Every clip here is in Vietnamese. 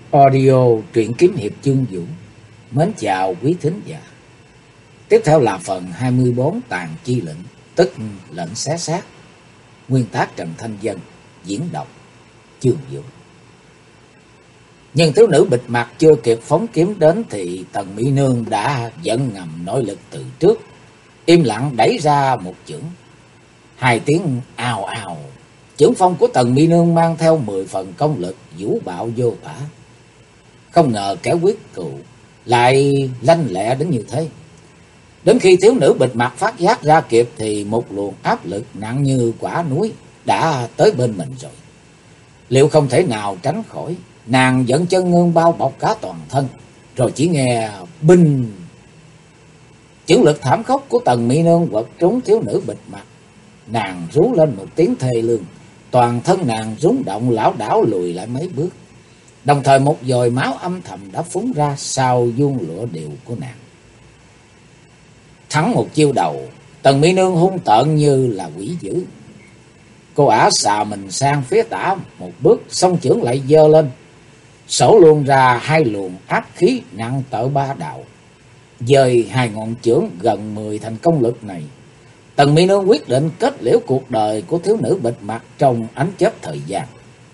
Audio truyện kiếm hiệp chương vũ. Mến chào quý thính giả. Tiếp theo là phần 24 tàn chi lệnh, tức lệnh xé xác. Nguyên tác Trần Thanh Dân, diễn đọc chương vũ. Nhưng thiếu nữ bịt mặt chưa kịp phóng kiếm đến thì Tần Mỹ Nương đã dẫn ngầm nội lực từ trước, im lặng đẩy ra một chưởng. Hai tiếng ào ào, chưởng phong của Tần Mỹ Nương mang theo 10 phần công lực vũ bạo vô tả. Không ngờ kẻ quyết cừu lại lanh lẹ đến như thế. Đến khi thiếu nữ bịt mặt phát giác ra kịp thì một luồng áp lực nặng như quả núi đã tới bên mình rồi. Liệu không thể nào tránh khỏi, nàng dẫn chân ngưng bao bọc cả toàn thân, rồi chỉ nghe binh. Chưởng lực thảm khốc của Tần Mỹ Nương quật trúng thiếu nữ bịt mặt. Nàng rú lên một tiếng thê lương, toàn thân nàng rúng động lảo đảo lùi lại mấy bước. Đồng thời một dòi máu âm thầm đã phúng ra sau vuông lụa điều của nàng. Thắng một chiêu đầu, Tần Mỹ Nương hung tợn như là quỷ dữ. Cô ả xà mình sang phía tả một bước, song chưởng lại giơ lên, sổ luôn ra hai luồng áp khí nặng tợ ba đạo. Dời hai ngọn chưởng gần 10 thành công lực này, Tần Mỹ Nương quyết định kết liễu cuộc đời của thiếu nữ bịt mặt trong ánh chớp thời gian.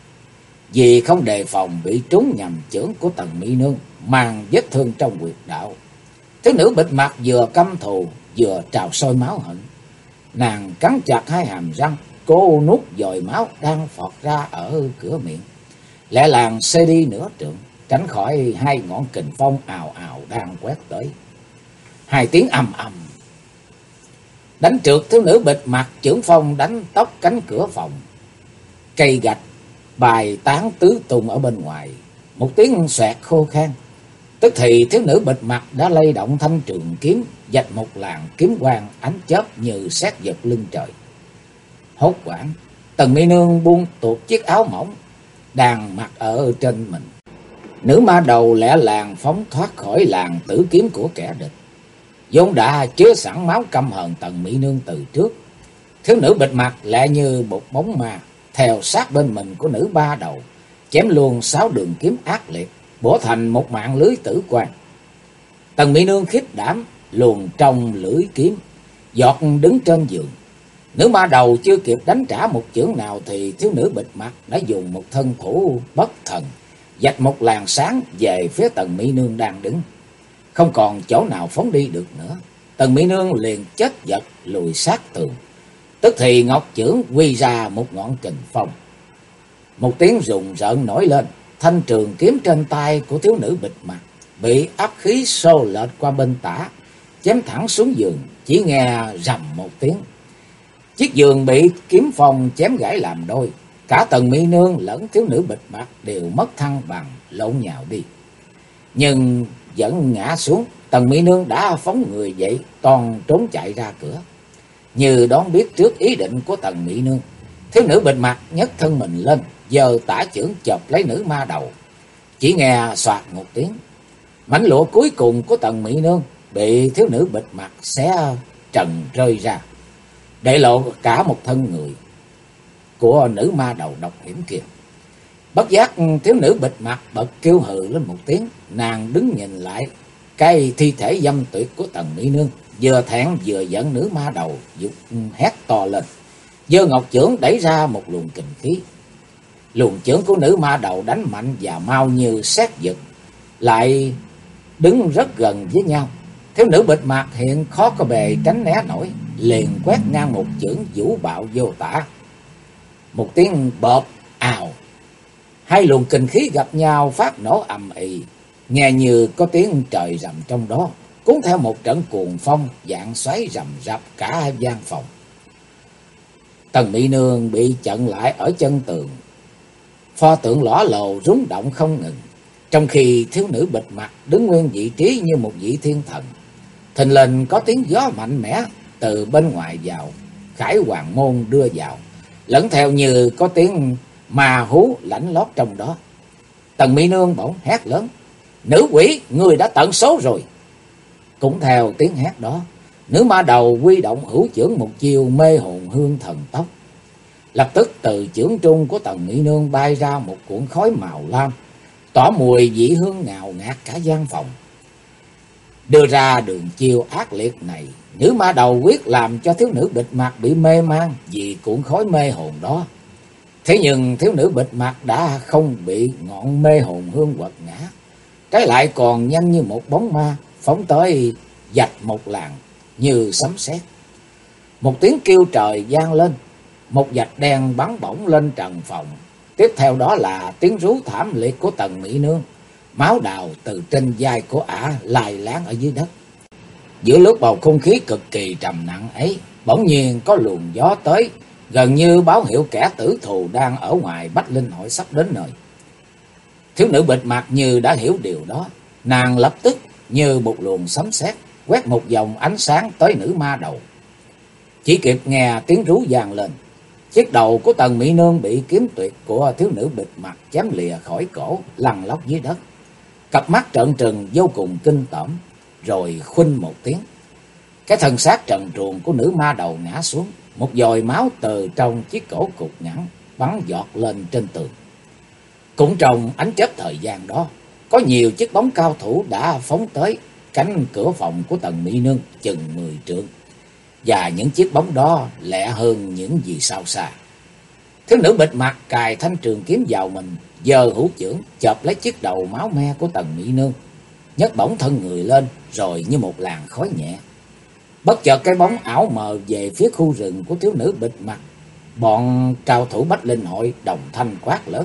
Vì không đề phòng bị trúng nhầm chưởng của Tần Mỹ Nương mang vết thương trong huyệt đạo, thiếu nữ bịt mặt vừa căm thù vừa trào sôi máu hận. Nàng cắn chặt hai hàm răng, cố nuốt dòi máu đang phọt ra ở cửa miệng, lẹ làng xê đi nửa trượng, tránh khỏi hai ngọn kình phong ào ào đang quét tới. Hai tiếng ầm ầm đánh trượt thiếu nữ bịt mặt, chưởng phong đánh tóc cánh cửa phòng. Cây gạch bài tán tứ tung ở bên ngoài, một tiếng xoẹt khô khan. Tức thì thiếu nữ bịt mặt đã lay động thanh trường kiếm, vạch một làn kiếm quang ánh chớp như sét giật lưng trời. Hốt hoảng, Tần Mỹ Nương buông tuột chiếc áo mỏng đang mặc ở trên mình. Nữ ma đầu lẹ làng phóng thoát khỏi làn tử kiếm của kẻ địch, vốn đã chứa sẵn máu căm hờn Tần Mỹ Nương từ trước. Thiếu nữ bịt mặt lẹ như một bóng ma theo sát bên mình của nữ ba đầu, chém luôn 6 đường kiếm ác liệt, bổ thành một mạng lưới tử quang. Tần Mỹ Nương khiếp đảm luồn trong lưỡi kiếm, giọt đứng trên giường. Nữ ma đầu chưa kịp đánh trả một chưởng nào thì thiếu nữ bịt mặt đã dùng một thân thủ bất thần, vạch một làn sáng về phía Tần Mỹ Nương đang đứng. Không còn chỗ nào phóng đi được nữa, Tần Mỹ Nương liền chết giật lùi sát tường. Tức thì ngọc chưởng quy ra một ngọn kình phong. Một tiếng rùng rợn nổi lên, thanh trường kiếm trên tay của thiếu nữ bịt mặt bị áp khí xô lệch qua bên tả, chém thẳng xuống giường. Chỉ nghe rầm một tiếng, chiếc giường bị kiếm phong chém gãy làm đôi. Cả Tần Mỹ Nương lẫn thiếu nữ bịt mặt đều mất thăng bằng, lộn nhào đi. Nhưng vẫn ngã xuống, Tần Mỹ Nương đã phóng người dậy, toàn trốn chạy ra cửa. Như đón biết trước ý định của Tần Mỹ Nương, thiếu nữ bịt mặt nhấc thân mình lên, giơ tả chưởng chộp lấy nữ ma đầu. Chỉ nghe xoạt một tiếng, mảnh lụa cuối cùng của Tần Mỹ Nương bị thiếu nữ bịt mặt xé trần rơi ra, để lộ cả một thân người của nữ ma đầu độc hiểm kia. Bất giác thiếu nữ bịt mặt bật kêu hừ lên một tiếng. Nàng đứng nhìn lại cái thi thể dâm tuyệt của Tần Mỹ Nương, vừa thẹn vừa giận nữ ma đầu, dục hét to lên, giơ ngọc chưởng đẩy ra một luồng kình khí. Luồng chưởng của nữ ma đầu đánh mạnh và mau như sét giật, lại đứng rất gần với nhau. Thiếu nữ bịt mặt hiện khó có bề tránh né nổi, liền quét ngang một chưởng vũ bạo vô tả. Một tiếng bợp ào, hai luồng kình khí gặp nhau phát nổ ầm ĩ, nghe như có tiếng trời rầm trong đó, cuốn theo một trận cuồng phong dạng xoáy rầm rập cả gian phòng. Tần Mỹ Nương bị chặn lại ở chân tường, pho tượng lõa lồ rúng động không ngừng, trong khi thiếu nữ bịt mặt đứng nguyên vị trí như một vị thiên thần. Thình lình có tiếng gió mạnh mẽ từ bên ngoài vào, khải hoàng môn đưa vào, lẫn theo như có tiếng ma hú lãnh lót trong đó. Tần Mỹ Nương bỗng hét lớn, nữ quỷ, ngươi đã tận số rồi. Cũng theo tiếng hét đó, nữ ma đầu huy động hữu chưởng một chiêu mê hồn hương thần tốc. Lập tức từ chưởng trung của Tần Mỹ Nương bay ra một cuộn khói màu lam, tỏa mùi vị hương ngào ngạt cả gian phòng. Đưa ra đường chiêu ác liệt này, nữ ma đầu quyết làm cho thiếu nữ bịt mặt bị mê man vì cuộn khói mê hồn đó. Thế nhưng thiếu nữ bịt mặt đã không bị ngọn mê hồn hương quật ngã, trái lại còn nhanh như một bóng ma phóng tới vạch một làng như sấm sét. Một tiếng kêu trời vang lên, một vạch đen bắn bổng lên trần phòng. Tiếp theo đó là tiếng rú thảm liệt của Tần Mỹ Nương, máu đào từ trên vai của ả lai láng ở dưới đất. Giữa lúc bầu không khí cực kỳ trầm nặng ấy, bỗng nhiên có luồng gió tới, gần như báo hiệu kẻ tử thù đang ở ngoài Bách Linh Hội sắp đến nơi. Thiếu nữ bịt mặt như đã hiểu điều đó, nàng lập tức như một luồng sấm sét quét một vòng ánh sáng tới nữ ma đầu. Chỉ kịp nghe tiếng rú vang lên, chiếc đầu của Tần Mỹ Nương bị kiếm tuyệt của thiếu nữ bịt mặt chém lìa khỏi cổ, lăn lóc dưới đất. Cặp mắt trợn trừng vô cùng kinh tởm, rồi khuynh một tiếng, cái thân xác trần truồng của nữ ma đầu ngã xuống, một dòi máu từ trong chiếc cổ cục ngắn bắn giọt lên trên tường. Cũng trong ánh chớp thời gian đó, có nhiều chiếc bóng cao thủ đã phóng tới cánh cửa phòng của Tần Mỹ Nương chừng 10 trượng, và những chiếc bóng đó lẹ hơn những gì sao xa. Thiếu nữ bịt mặt cài thanh trường kiếm vào mình, giơ hữu chưởng chộp lấy chiếc đầu máu me của Tần Mỹ Nương, nhấc bổng thân người lên, rồi như một làn khói nhẹ, bất chợt cái bóng ảo mờ về phía khu rừng của thiếu nữ bịt mặt. Bọn cao thủ Bách Linh Hội đồng thanh quát lớn: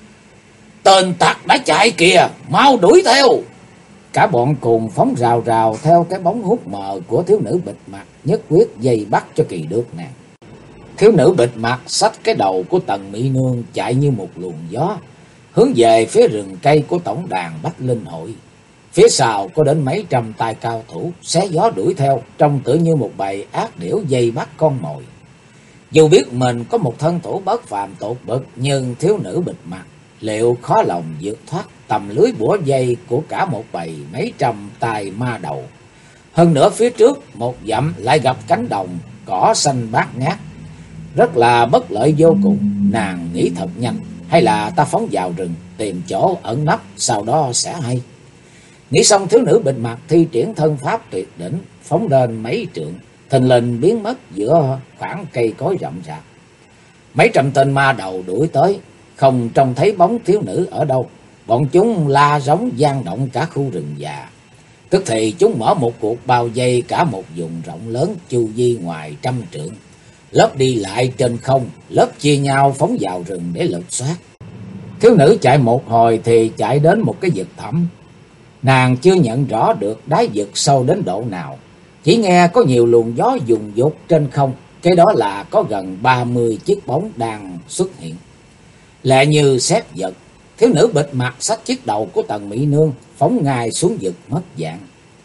"Tên tặc đã chạy kìa, mau đuổi theo!" Cả bọn cùng phóng rào rào theo cái bóng hút mờ của thiếu nữ bịt mặt, nhất quyết dây bắt cho kỳ được nàng. Thiếu nữ bịt mặt xách cái đầu của Tần Mỹ Nương chạy như một luồng gió, hướng về phía rừng cây của tổng đàn Bách Linh Hội. Phía sau có đến mấy trăm tay cao thủ xé gió đuổi theo, trông tựa như một bầy ác điểu dây bắt con mồi. Dù biết mình có một thân thủ bất phàm tột bậc, nhưng thiếu nữ bịt mặt liệu khó lòng vượt thoát tầm lưới bủa dây của cả một bầy mấy trăm tay ma đầu. Hơn nữa phía trước một dặm lại gặp cánh đồng cỏ xanh bát ngát, rất là bất lợi vô cùng. Nàng nghĩ thật nhanh, hay là ta phóng vào rừng tìm chỗ ẩn nấp, sau đó sẽ hay. Nghĩ xong, thiếu nữ bịt mặt thi triển thân pháp tuyệt đỉnh, phóng lên mấy trượng, thình lình biến mất giữa khoảng cây cối rậm rạp. Mấy trăm tên ma đầu đuổi tới, không trông thấy bóng thiếu nữ ở đâu. Bọn chúng la rống vang động cả khu rừng già. Tức thì chúng mở một cuộc bao vây cả một vùng rộng lớn chu vi ngoài 100 trượng. Lớp đi lại trên không, lớp chia nhau phóng vào rừng để lục soát. Thiếu nữ chạy một hồi thì chạy đến một cái vực thẳm. Nàng chưa nhận rõ được đáy vực sâu đến độ nào, chỉ nghe có nhiều luồng gió dùng dột trên không. Cái đó là có gần 30 chiếc bóng đang xuất hiện. Lẹ như sét giật, thiếu nữ bịt mặt xách chiếc đầu của Tần Mỹ Nương phóng ngay xuống vực mất dạng.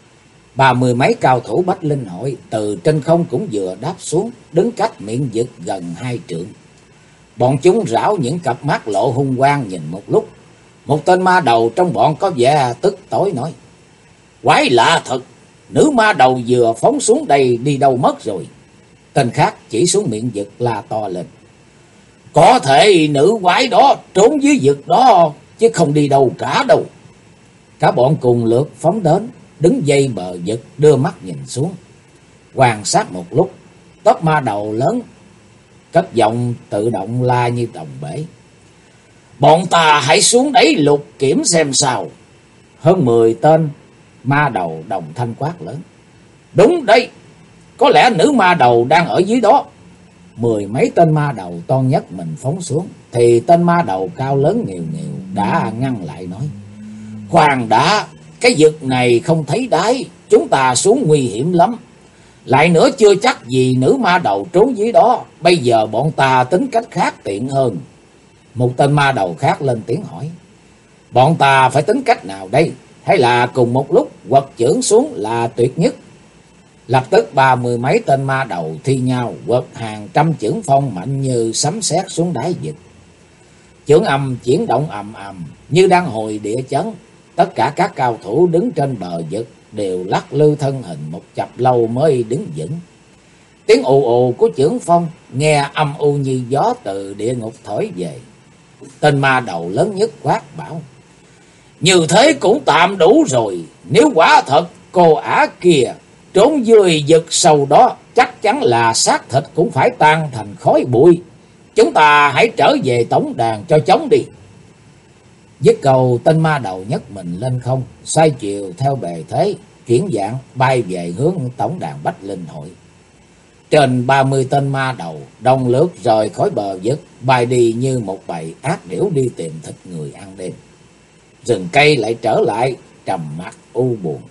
30 mấy cao thủ Bách Linh Hội từ trên không cũng vừa đáp xuống, đứng cách miệng vực gần 2 trượng. Bọn chúng rảo những cặp mắt lộ hung quang nhìn một lúc. Một tên ma đầu trong bọn có vẻ tức tối nói: "Quái lạ thật, nữ ma đầu vừa phóng xuống đây đi đâu mất rồi?" Tên khác chỉ xuống miệng vực la to lên: "Có thể nữ quái đó trốn dưới vực đó, chứ không đi đâu cả đâu." Cả bọn cùng lượt phóng đến, đứng dây bờ vực, đưa mắt nhìn xuống, quan sát một lúc. Tóc ma đầu lớn cất giọng tự động la như đồng bể: "Bọn ta hãy xuống đấy lục kiểm xem sao." Hơn 10 tên ma đầu đồng thanh quát lớn: "Đúng đấy, có lẽ nữ ma đầu đang ở dưới đó." 10 mấy tên ma đầu toan nhất mình phóng xuống, thì tên ma đầu cao lớn nghèo nghèo đã ngăn lại nói: "Khoan đã, cái vực này không thấy đáy, chúng ta xuống nguy hiểm lắm. Lại nữa chưa chắc gì nữ ma đầu trốn dưới đó, bây giờ bọn ta tính cách khác tiện hơn." Một tên ma đầu khác lên tiếng hỏi: "Bọn ta phải tính cách nào đây? Hay là cùng một lúc quật chưởng xuống là tuyệt nhất?" Lập tức 30 mấy tên ma đầu thi nhau quật hàng trăm chưởng phong mạnh như sấm sét xuống đáy vực. Chưởng âm chuyển động ầm ầm như đang hồi địa chấn. Tất cả các cao thủ đứng trên bờ vực đều lắc lư thân hình một chập lâu mới đứng vững. Tiếng ù ù của chưởng phong nghe âm u như gió từ địa ngục thổi về. Tên ma đầu lớn nhất quát bảo: Như thế cũng tạm đủ rồi. Nếu quả thật cô ả kia trốn dưới vực sâu đó, chắc chắn là xác thịt cũng phải tan thành khói bụi. Chúng ta hãy trở về tổng đàn cho chóng đi. Dứt câu, tên ma đầu nhấc mình lên không, xoay chiều theo bề thế, chuyển dạng bay về hướng tổng đàn Bách Linh Hội. Trên 30 tên ma đầu đồng lướt rời khỏi bờ vực, bay đi như một bầy ác điểu đi tìm thịt người ăn đêm. Rừng cây lại trở lại trầm mặc u buồn.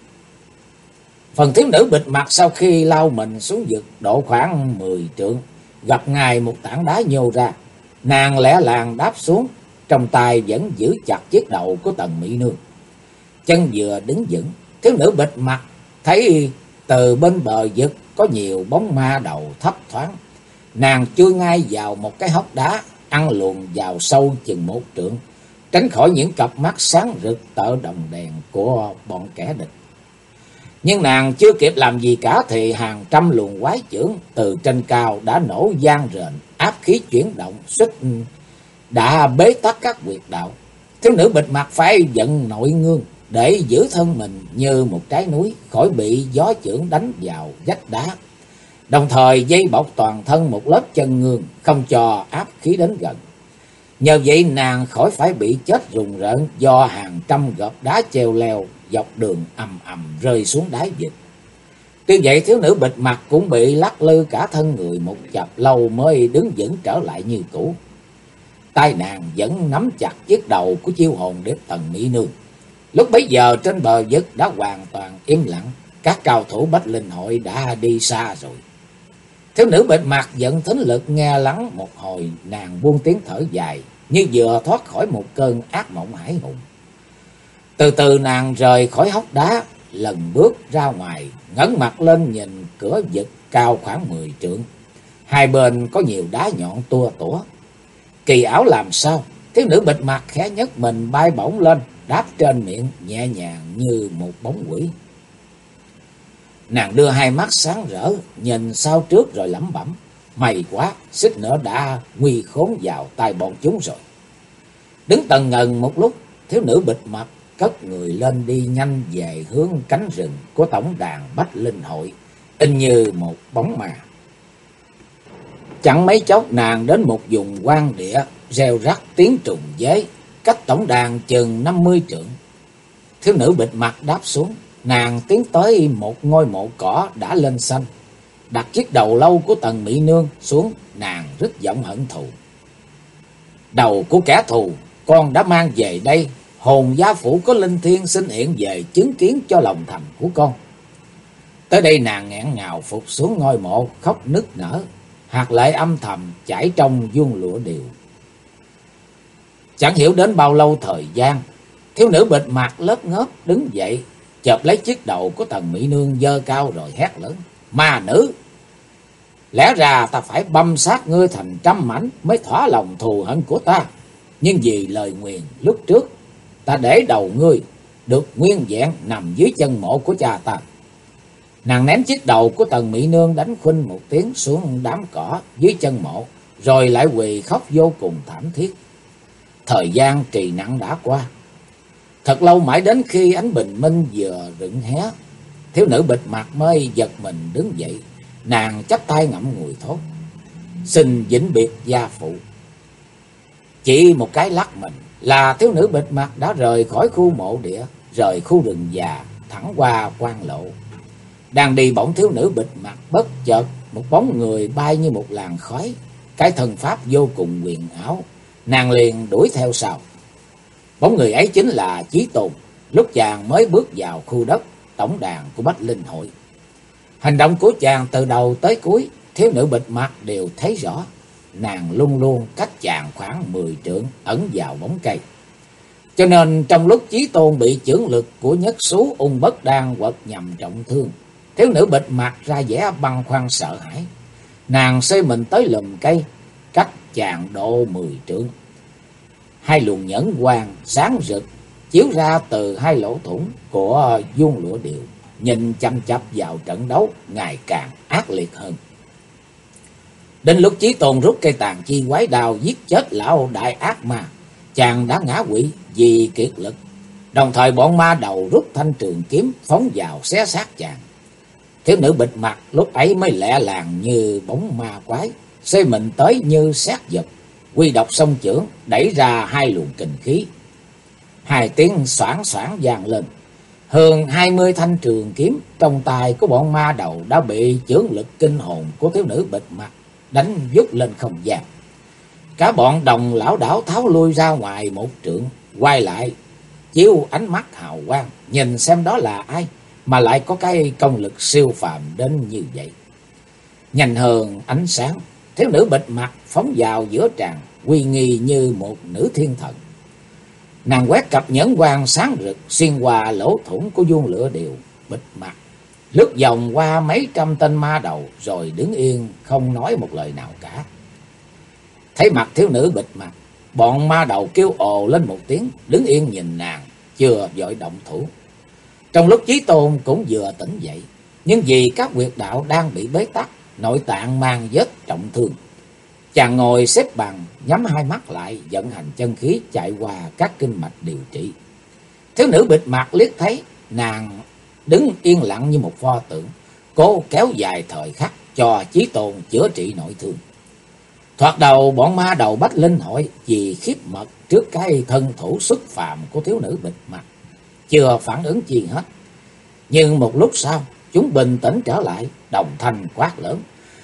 Phần thiếu nữ bịt mặt sau khi lao mình xuống vực độ khoảng 10 trượng, gặp ngay một tảng đá nhô ra. Nàng lẻ làng đáp xuống, trong tay vẫn giữ chặt chiếc đầu của Tần Mỹ Nương. Chân vừa đứng vững, thiếu nữ bịt mặt thấy từ bên bờ vực có nhiều bóng ma đầu thấp thoáng. Nàng chui ngay vào một cái hốc đá, ăn luồn vào sâu chừng 1 trượng, tránh khỏi những cặp mắt sáng rực tợ đồng đèn của bọn kẻ địch. Nhưng nàng chưa kịp làm gì cả thì hàng trăm luồng quái chưởng từ trên cao đã nổ vang rền, áp khí chuyển động, suýt đã bế tắc các huyệt đạo. Thiếu nữ bịt mặt phải vận nội ngương để giữ thân mình như một trái núi khỏi bị gió chưởng đánh vào vách đá, đồng thời dây bọc toàn thân một lớp chân ngương, không cho áp khí đến gần. Nhờ vậy nàng khỏi phải bị chết rùng rợn do hàng trăm gợp đá treo leo dọc đường ầm ầm rơi xuống đáy vực. Tuy vậy thiếu nữ bịt mặt cũng bị lắc lư cả thân người một chập lâu mới đứng vững trở lại như cũ. Tay nàng vẫn nắm chặt chiếc đầu của chiêu hồn điệp Tần Mỹ Nương. Lúc bấy giờ trên bờ vực đã hoàn toàn im lặng, các cao thủ Bách Linh Hội đã đi xa rồi. Thiếu nữ bịt mặt dẫn thính lực nghe lắng một hồi, nàng buông tiếng thở dài như vừa thoát khỏi một cơn ác mộng hải hùng. Từ từ nàng rời khỏi hốc đá, lần bước ra ngoài, ngẩng mặt lên nhìn cửa vực cao khoảng 10 trượng. Hai bên có nhiều đá nhọn tua tủa. Kỳ ảo làm sao, thiếu nữ bịt mặt khẽ nhấc mình bay bổng lên, đáp trên miệng nhẹ nhàng như một bóng quỷ. Nàng đưa hai mắt sáng rỡ, nhìn sau trước rồi lẩm bẩm: may quá, xích nữa đã nguy khốn vào tay bọn chúng rồi. Đứng tần ngần một lúc, thiếu nữ bịt mặt cất người lên đi nhanh về hướng cánh rừng của tổng đàn Bách Linh Hội, in như một bóng ma. Chẳng mấy chốc nàng đến một vùng hoang địa, reo rắc tiếng trùng dế, cách tổng đàn chừng 50 trượng. Thiếu nữ bịt mặt đáp xuống, nàng tiến tới một ngôi mộ cỏ đã lên xanh, đặt chiếc đầu lâu của Tần Mỹ Nương xuống, nàng rít giọng hận thù: đầu của kẻ thù con đã mang về đây, hồn gia phủ có linh thiêng xin hiện về chứng kiến cho lòng thành của con. Tới đây nàng nghẹn ngào phục xuống ngôi mộ, khóc nức nở, hạt lệ âm thầm chảy trong vuông lụa điều. Chẳng hiểu đến bao lâu thời gian, thiếu nữ bịt mặt lớp ngớp đứng dậy, chộp lấy chiếc đầu của Tần Mỹ Nương giơ cao rồi hét lớn: ma nữ, lẽ ra ta phải băm xác ngươi thành trăm mảnh mới thỏa lòng thù hận của ta, nhưng vì lời nguyền lúc trước, ta để đầu ngươi được nguyên vẹn nằm dưới chân mộ của cha ta. Nàng ném chiếc đầu của Tần Mỹ Nương đánh khuynh một tiếng xuống đám cỏ dưới chân mộ, rồi lại quỳ khóc vô cùng thảm thiết. Thời gian trì nặng đã qua. Thật lâu mãi đến khi ánh bình minh vừa rựng hé, thiếu nữ bịt mặt mới giật mình đứng dậy. Nàng chắp tay ngậm ngùi thốt: xin vĩnh biệt gia phụ. Chỉ một cái lắc mình là thiếu nữ bịt mặt đã rời khỏi khu mộ địa, rời khu rừng già, thẳng qua quan lộ. Đang đi bỗng thiếu nữ bịt mặt bất chợt một bóng người bay như một làn khói, cái thân pháp vô cùng huyền ảo. Nàng liền đuổi theo sau. Bóng người ấy chính là Chí Tôn, lúc chàng mới bước vào khu đất tổng đàn của Bách Linh Hội. Hành động của chàng từ đầu tới cuối, thiếu nữ bịt mặt đều thấy rõ. Nàng luôn luôn cách chàng khoảng 10 trượng, ẩn vào bóng cây. Cho nên trong lúc Chí Tôn bị chưởng lực của nhất xú ung bất đan quật nhằm trọng thương, thiếu nữ bịt mặt ra vẻ băn khoăn sợ hãi. Nàng xơi mình tới lùm cây, cách chàng độ 10 trượng. Hai luồng nhẫn quang sáng rực chiếu ra từ hai lỗ thủng của vuông lụa điều, nhìn chăm chăm vào trận đấu ngày càng ác liệt hơn. Đến lúc Chí Tôn rút cây tàn chi quái đao giết chết lão đại ác ma, chàng đã ngã quỵ vì kiệt lực. Đồng thời bọn ma đầu rút thanh trường kiếm phóng vào xé xác chàng. Thiếu nữ bịt mặt lúc ấy mới lẹ làng như bóng ma quái, xoay mình tới như xét giật, quy độc song chưởng đẩy ra hai luồng kình khí. Hai tiếng xoảng xoảng vang lên, hơn 20 thanh trường kiếm trong tay của bọn ma đầu đã bị chưởng lực kinh hồn của thiếu nữ bịt mặt đánh vút lên không gian. Cả bọn đồng lảo đảo tháo lui ra ngoài một trượng, quay lại chiếu ánh mắt hào quang nhìn xem đó là ai mà lại có cái công lực siêu phàm đến như vậy. Nhanh hơn ánh sáng, thiếu nữ bịt mặt phóng vào giữa tràng, uy nghi như một nữ thiên thần. Nàng quét cặp nhẫn quang sáng rực xuyên qua lỗ thủng của vuông lửa điều bịt mặt, lướt vòng qua mấy trăm tên ma đầu rồi đứng yên không nói một lời nào cả. Thấy mặt thiếu nữ bịt mặt, bọn ma đầu kêu ồ lên một tiếng, đứng yên nhìn nàng, chưa vội động thủ. Trong lúc Chí Tôn cũng vừa tỉnh dậy, nhưng vì các huyệt đạo đang bị bế tắc, nội tạng mang vết trọng thương, chàng ngồi xếp bằng, nhắm hai mắt lại, vận hành chân khí chạy qua các kinh mạch điều trị. Thiếu nữ bịt mặt liếc thấy nàng đứng yên lặng như một pho tượng, cố kéo dài thời khắc cho Chí Tôn chữa trị nội thương. Thoạt đầu bọn ma đầu Bách Linh Hội vì khiếp mật trước cái thân thủ xuất phàm của thiếu nữ bịt mặt, chưa phản ứng chi hết. Nhưng một lúc sau, chúng bình tĩnh trở lại, đồng thanh quát lớn: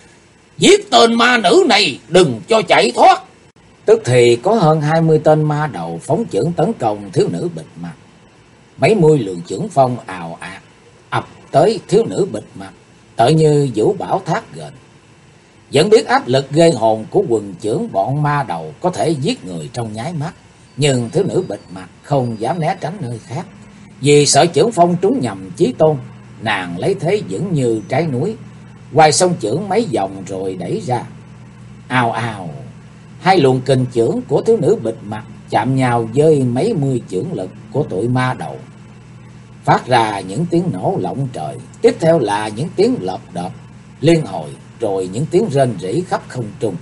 "Giết tên ma nữ này, đừng cho chạy thoát!" Tức thì có hơn 20 tên ma đầu phóng chưởng tấn công thiếu nữ bịt mặt. Mấy mươi lượng chưởng phong ào ạt ập tới thiếu nữ bịt mặt, tựa như vũ bão thác gền. Vẫn biết áp lực ghê hồn của quần chưởng bọn ma đầu có thể giết người trong nháy mắt, nhưng thiếu nữ bịt mặt không dám né tránh nơi khác, vì sợ chưởng phong trúng nhầm Chí Tôn. Nàng lấy thế vững như trái núi, quay song chưởng mấy vòng rồi đẩy ra. Ào ào, hai luồng kình chưởng của thiếu nữ bịt mặt chạm nhau với mấy mươi chưởng lực của tụi ma đầu, phát ra những tiếng nổ lộng trời. Tiếp theo là những tiếng lợp đợp liên hồi, rồi những tiếng rên rỉ khắp không trung.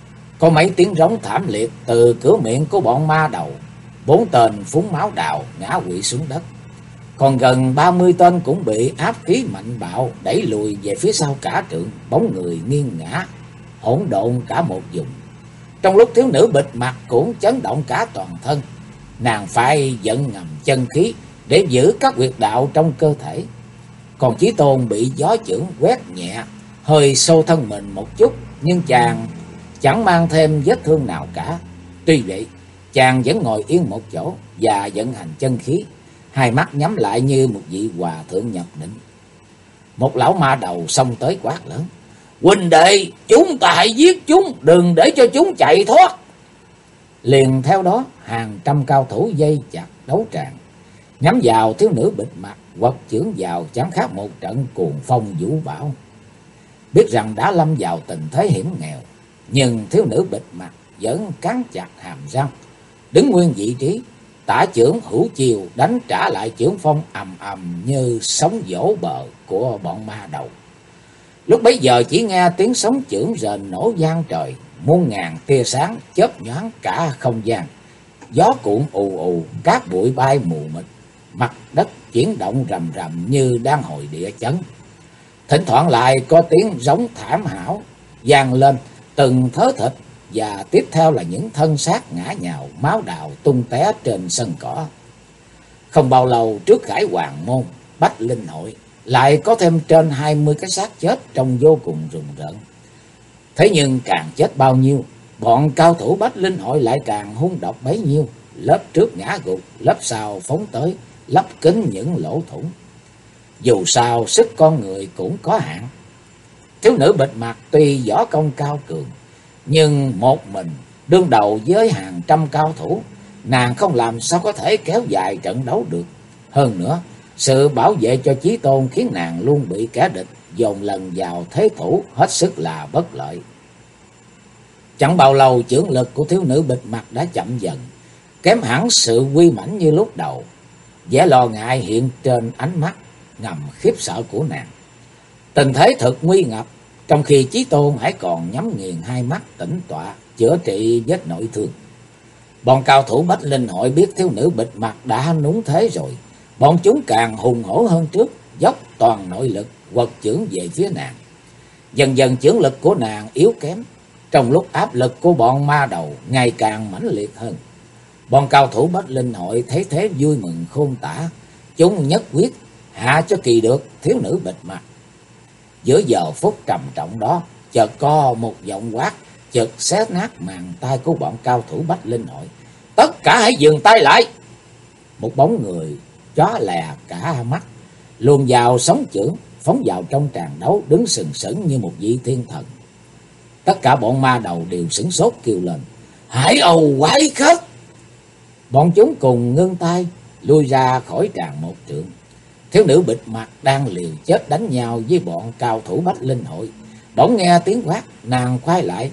Có mấy tiếng rống thảm liệt từ cửa miệng của bọn ma đầu. 4 tên phúng máu đào ngã quỵ xuống đất, còn gần 30 tên cũng bị áp khí mạnh bạo đẩy lùi về phía sau cả trượng, bóng người nghiêng ngã hỗn độn cả một vùng. Trong lúc thiếu nữ bịt mặt cũng chấn động cả toàn thân, nàng phải vận ngầm chân khí để giữ các huyệt đạo trong cơ thể. Còn Chí Tôn bị gió chưởng quét nhẹ, hơi sâu thân mình một chút, nhưng chàng chẳng mang thêm vết thương nào cả. Tuy vậy, chàng vẫn ngồi yên một chỗ và vận hành chân khí, hai mắt nhắm lại như một vị hòa thượng nhập định. Một lão ma đầu xông tới quát lớn: "Huynh đệ, chúng ta hãy giết chúng, đừng để cho chúng chạy thoát!" Liền theo đó, hàng trăm cao thủ dây chặt đấu tràng, nhắm vào thiếu nữ bịt mặt, quật chưởng vào chẳng khác một trận cuồng phong vũ bão. Biết rằng đã lâm vào tình thế hiểm nghèo, nhưng thiếu nữ bịt mặt vẫn cắn chặt hàm răng, đứng nguyên vị trí, tả chưởng hữu chiều đánh trả lại chưởng phong ầm ầm như sóng vỗ bờ của bọn ma đầu. Lúc bấy giờ chỉ nghe tiếng sóng chưởng rền nổ vang trời, muôn ngàn tia sáng chớp nhoáng cả không gian. Gió cuộn ù ù, cát bụi bay mù mịt, mặt đất chuyển động rầm rầm như đang hồi địa chấn. Thỉnh thoảng lại có tiếng rống thảm hảo vang lên từng thớ thịt, và tiếp theo là những thân xác ngã nhào, máu đào tung té trên sân cỏ. Không bao lâu trước Khải Hoàng môn Bách Linh Hội lại có thêm trên 20 cái xác chết trông vô cùng rùng rợn. Thế nhưng càng chết bao nhiêu, bọn cao thủ Bách Linh Hội lại càng hung độc bấy nhiêu. Lớp trước ngã gục, lớp sau phóng tới, lấp kín những lỗ thủng. Dù sao sức con người cũng có hạn. Thiếu nữ bịt mặt tuy võ công cao cường, nhưng một mình đương đầu với hàng trăm cao thủ, nàng không làm sao có thể kéo dài trận đấu được. Hơn nữa, sự bảo vệ cho Chí Tôn khiến nàng luôn bị kẻ địch dồn lần vào thế thủ, hết sức là bất lợi. Chẳng bao lâu chưởng lực của thiếu nữ bịt mặt đã chậm dần, kém hẳn sự uy mãnh như lúc đầu. Vẻ lo ngại hiện trên ánh mắt ngầm khiếp sợ của nàng. Tình thế thật nguy ngập, trong khi Chí Tôn hãy còn nhắm nghiền hai mắt tĩnh tọa chữa trị vết nội thương. Bọn cao thủ Bách Linh Hội biết thiếu nữ bịt mặt đã núng thế rồi, bọn chúng càng hùng hổ hơn trước, dốc toàn nội lực quật chưởng về phía nàng. Dần dần chưởng lực của nàng yếu kém, trong lúc áp lực của bọn ma đầu ngày càng mãnh liệt hơn. Bọn cao thủ Bách Linh Hội thấy thế vui mừng khôn tả, chúng nhất quyết hạ cho kỳ được thiếu nữ bịt mặt. Giữa giờ phút trầm trọng đó, chợt có một giọng quát, chợt xé nát màn tay của bọn cao thủ Bách Linh Hội. Tất cả hãy dừng tay lại! Một bóng người chóa lè cả mắt, luồn vào sóng chưởng, phóng vào trong tràng đấu, đứng sừng sững như một vị thiên thần. Tất cả bọn ma đầu đều sửng sốt kêu lên: Hải Âu quái khất! Bọn chúng cùng ngưng tay, lui ra khỏi tràng một trượng. Thiếu nữ bịt mặt đang liều chết đánh nhau với bọn cao thủ Bách Linh Hội. Bỗng nghe tiếng quát, nàng quay lại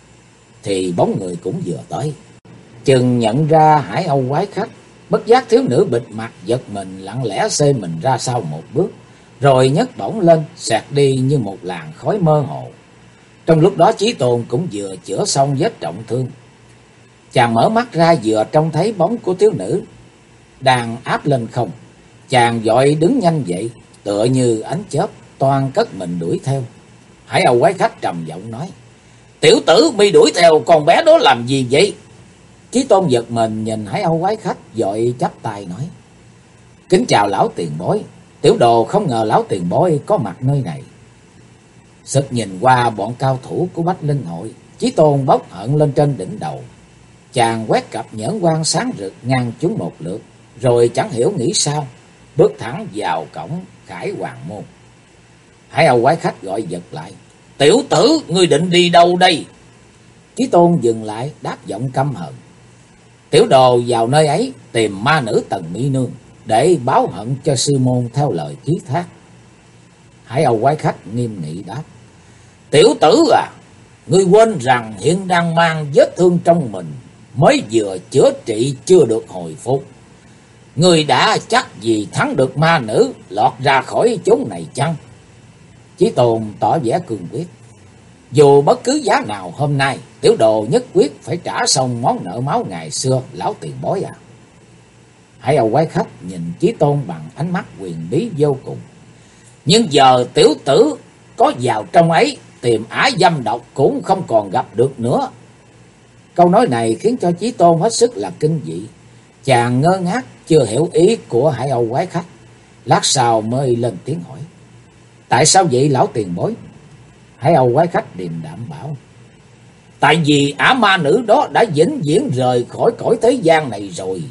thì bóng người cũng vừa tới. Chừng nhận ra Hải Âu quái khách, bất giác thiếu nữ bịt mặt giật mình, lặng lẽ xê mình ra sau một bước, rồi nhấc bổng lên, xẹt đi như một làn khói mơ hồ. Trong lúc đó Chí Tôn cũng vừa chữa xong vết trọng thương. Chàng mở mắt ra vừa trông thấy bóng của thiếu nữ đang áp lên không. Chàng vội đứng nhanh dậy, tựa như ánh chớp, toan cất mình đuổi theo. Hải Âu quái khách trầm giọng nói: Tiểu tử, mi đuổi theo con bé đó làm gì vậy? Chí Tôn giật mình nhìn Hải Âu quái khách, vội chắp tay nói: Kính chào lão tiền bối, tiểu đồ không ngờ lão tiền bối có mặt nơi này. Sực nhìn qua bọn cao thủ của Bách Linh Hội, Chí Tôn bốc hận lên trên đỉnh đầu. Chàng quét cặp nhẫn quang sáng rực ngang chúng một lượt, rồi chẳng hiểu nghĩ sao, bước thẳng vào cổng Khải Hoàng môn. Hải Âu quái khách gọi giật lại: Tiểu tử, ngươi định đi đâu đây? Chí Tôn dừng lại, đáp giọng căm hờn: Tiểu đồ vào nơi ấy tìm ma nữ Tần Mỹ Nương, để báo hận cho sư môn theo lời ký thác. Hải Âu quái khách nghiêm nghị đáp: Tiểu tử à, ngươi quên rằng hiện đang mang vết thương trong mình, mới vừa chữa trị chưa được hồi phục. Ngươi đã chắc gì thắng được ma nữ, lọt ra khỏi chốn này chăng? Chí Tôn tỏ vẻ cương quyết: Dù bất cứ giá nào hôm nay, tiểu đồ nhất quyết phải trả xong món nợ máu ngày xưa, lão tiền bối à. Hải Âu quái khách nhìn Chí Tôn bằng ánh mắt quyền bí vô cùng. Nhưng giờ tiểu tử có vào trong ấy, tìm ả dâm độc cũng không còn gặp được nữa. Câu nói này khiến cho Chí Tôn hết sức là kinh dị. Chàng ngơ ngác chưa hiểu ý của Hải Âu quái khách, lát sau mới lên tiếng hỏi: Tại sao vậy lão tiền bối? Hải Âu quái khách điềm đạm bảo: Tại vì ả ma nữ đó đã vĩnh viễn rời khỏi cõi thế gian này rồi.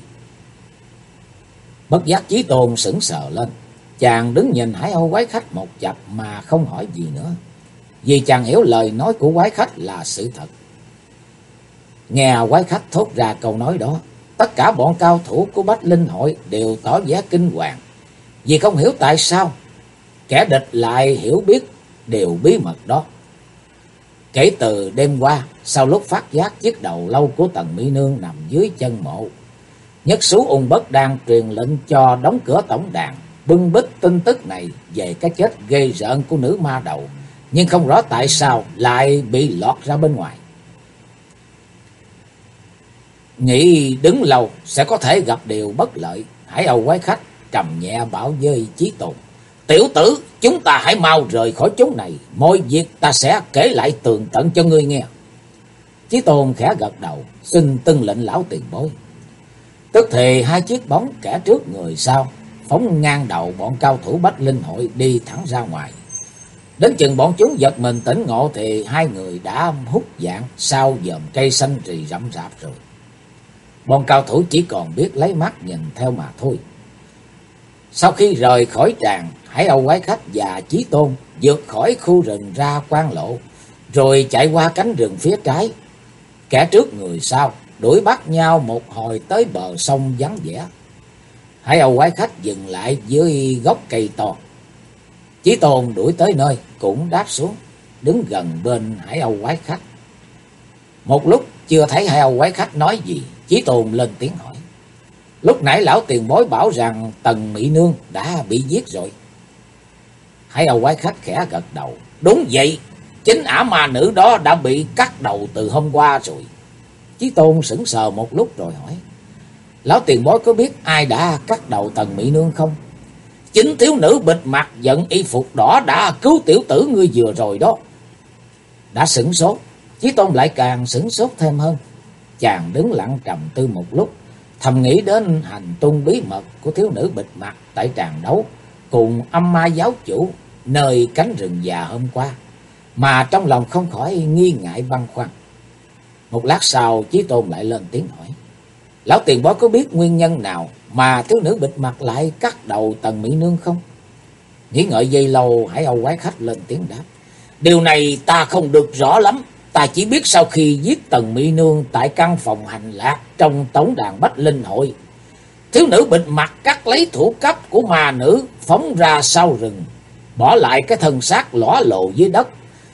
Bất giác Chí Tôn sững sờ lên. Chàng đứng nhìn Hải Âu quái khách một chập mà không hỏi gì nữa, vì chàng hiểu lời nói của quái khách là sự thật. Nghe quái khách thốt ra câu nói đó, tất cả bọn cao thủ của Bách Linh Hội đều tỏ vẻ kinh hoàng, vì không hiểu tại sao kẻ địch lại hiểu biết điều bí mật đó. Kể từ đêm qua, sau lúc phát giác chiếc đầu lâu của Tần Mỹ Nương nằm dưới chân mộ, Nhất Sú Ung Bất đang truyền lệnh cho đóng cửa tổng đàn, bưng bít tin tức này về cái chết ghê rợn của nữ ma đầu, nhưng không rõ tại sao lại bị lọt ra bên ngoài. Nghĩ đứng lâu sẽ có thể gặp điều bất lợi, Hải Âu quái khách trầm nhẹ bảo với Chí Tôn: Tiểu tử, chúng ta hãy mau rời khỏi chốn này, mọi việc ta sẽ kể lại tường tận cho ngươi nghe. Chí Tôn khẽ gật đầu, xin tuân lệnh lão tiền bối. Tức thì hai chiếc bóng kẻ trước người sau phóng ngang đầu bọn cao thủ Bách Linh Hội đi thẳng ra ngoài. Đến chừng bọn chúng giật mình tỉnh ngộ thì hai người đã hút dạng sau dòm cây xanh rì rậm rạp rồi. Bọn cao thủ chỉ còn biết lấy mắt nhìn theo mà thôi. Sau khi rời khỏi tràng, Hải Âu quái khách và Chí Tôn vượt khỏi khu rừng ra quan lộ, rồi chạy qua cánh rừng phía trái. Kẻ trước người sau đuổi bắt nhau một hồi tới bờ sông vắng vẻ. Hải Âu quái khách dừng lại dưới gốc cây to. Chí Tôn đuổi tới nơi cũng đáp xuống, đứng gần bên Hải Âu quái khách. Một lúc chưa thấy Hải Âu quái khách nói gì, Chí Tôn lên tiếng hỏi: Lúc nãy lão tiền bối bảo rằng Tần Mỹ Nương đã bị giết rồi. Hải Âu quái khách khẽ gật đầu: Đúng vậy, chính ả ma nữ đó đã bị cắt đầu từ hôm qua rồi. Chí Tôn sững sờ một lúc rồi hỏi: Lão tiền bối có biết ai đã cắt đầu Tần Mỹ Nương không? Chính thiếu nữ bịt mặt giận y phục đỏ đã cứu tiểu tử ngươi vừa rồi đó. Đã sửng sốt, Chí Tôn lại càng sửng sốt thêm hơn. Chàng đứng lặng trầm tư một lúc, thầm nghĩ đến hành tung bí mật của thiếu nữ bịt mặt tại tràng đấu cùng âm ma giáo chủ nơi cánh rừng già hôm qua, mà trong lòng không khỏi nghi ngại băn khoăn. Một lát sau, Chí Tôn lại lên tiếng hỏi: Lão tiền bối có biết nguyên nhân nào mà thiếu nữ bịt mặt lại cắt đầu Tần Mỹ Nương không? Nghĩ ngợi giây lâu, Hải Âu quái khách lên tiếng đáp: Điều này ta không được rõ lắm. Ta chỉ biết sau khi giết Tần Mỹ Nương tại căn phòng hành lạc trong tổng đàn Bách Linh hội, thiếu nữ bịt mặt cắt lấy thủ cấp của ma nữ phóng ra sau rừng, bỏ lại cái thân xác lõa lộ dưới đất.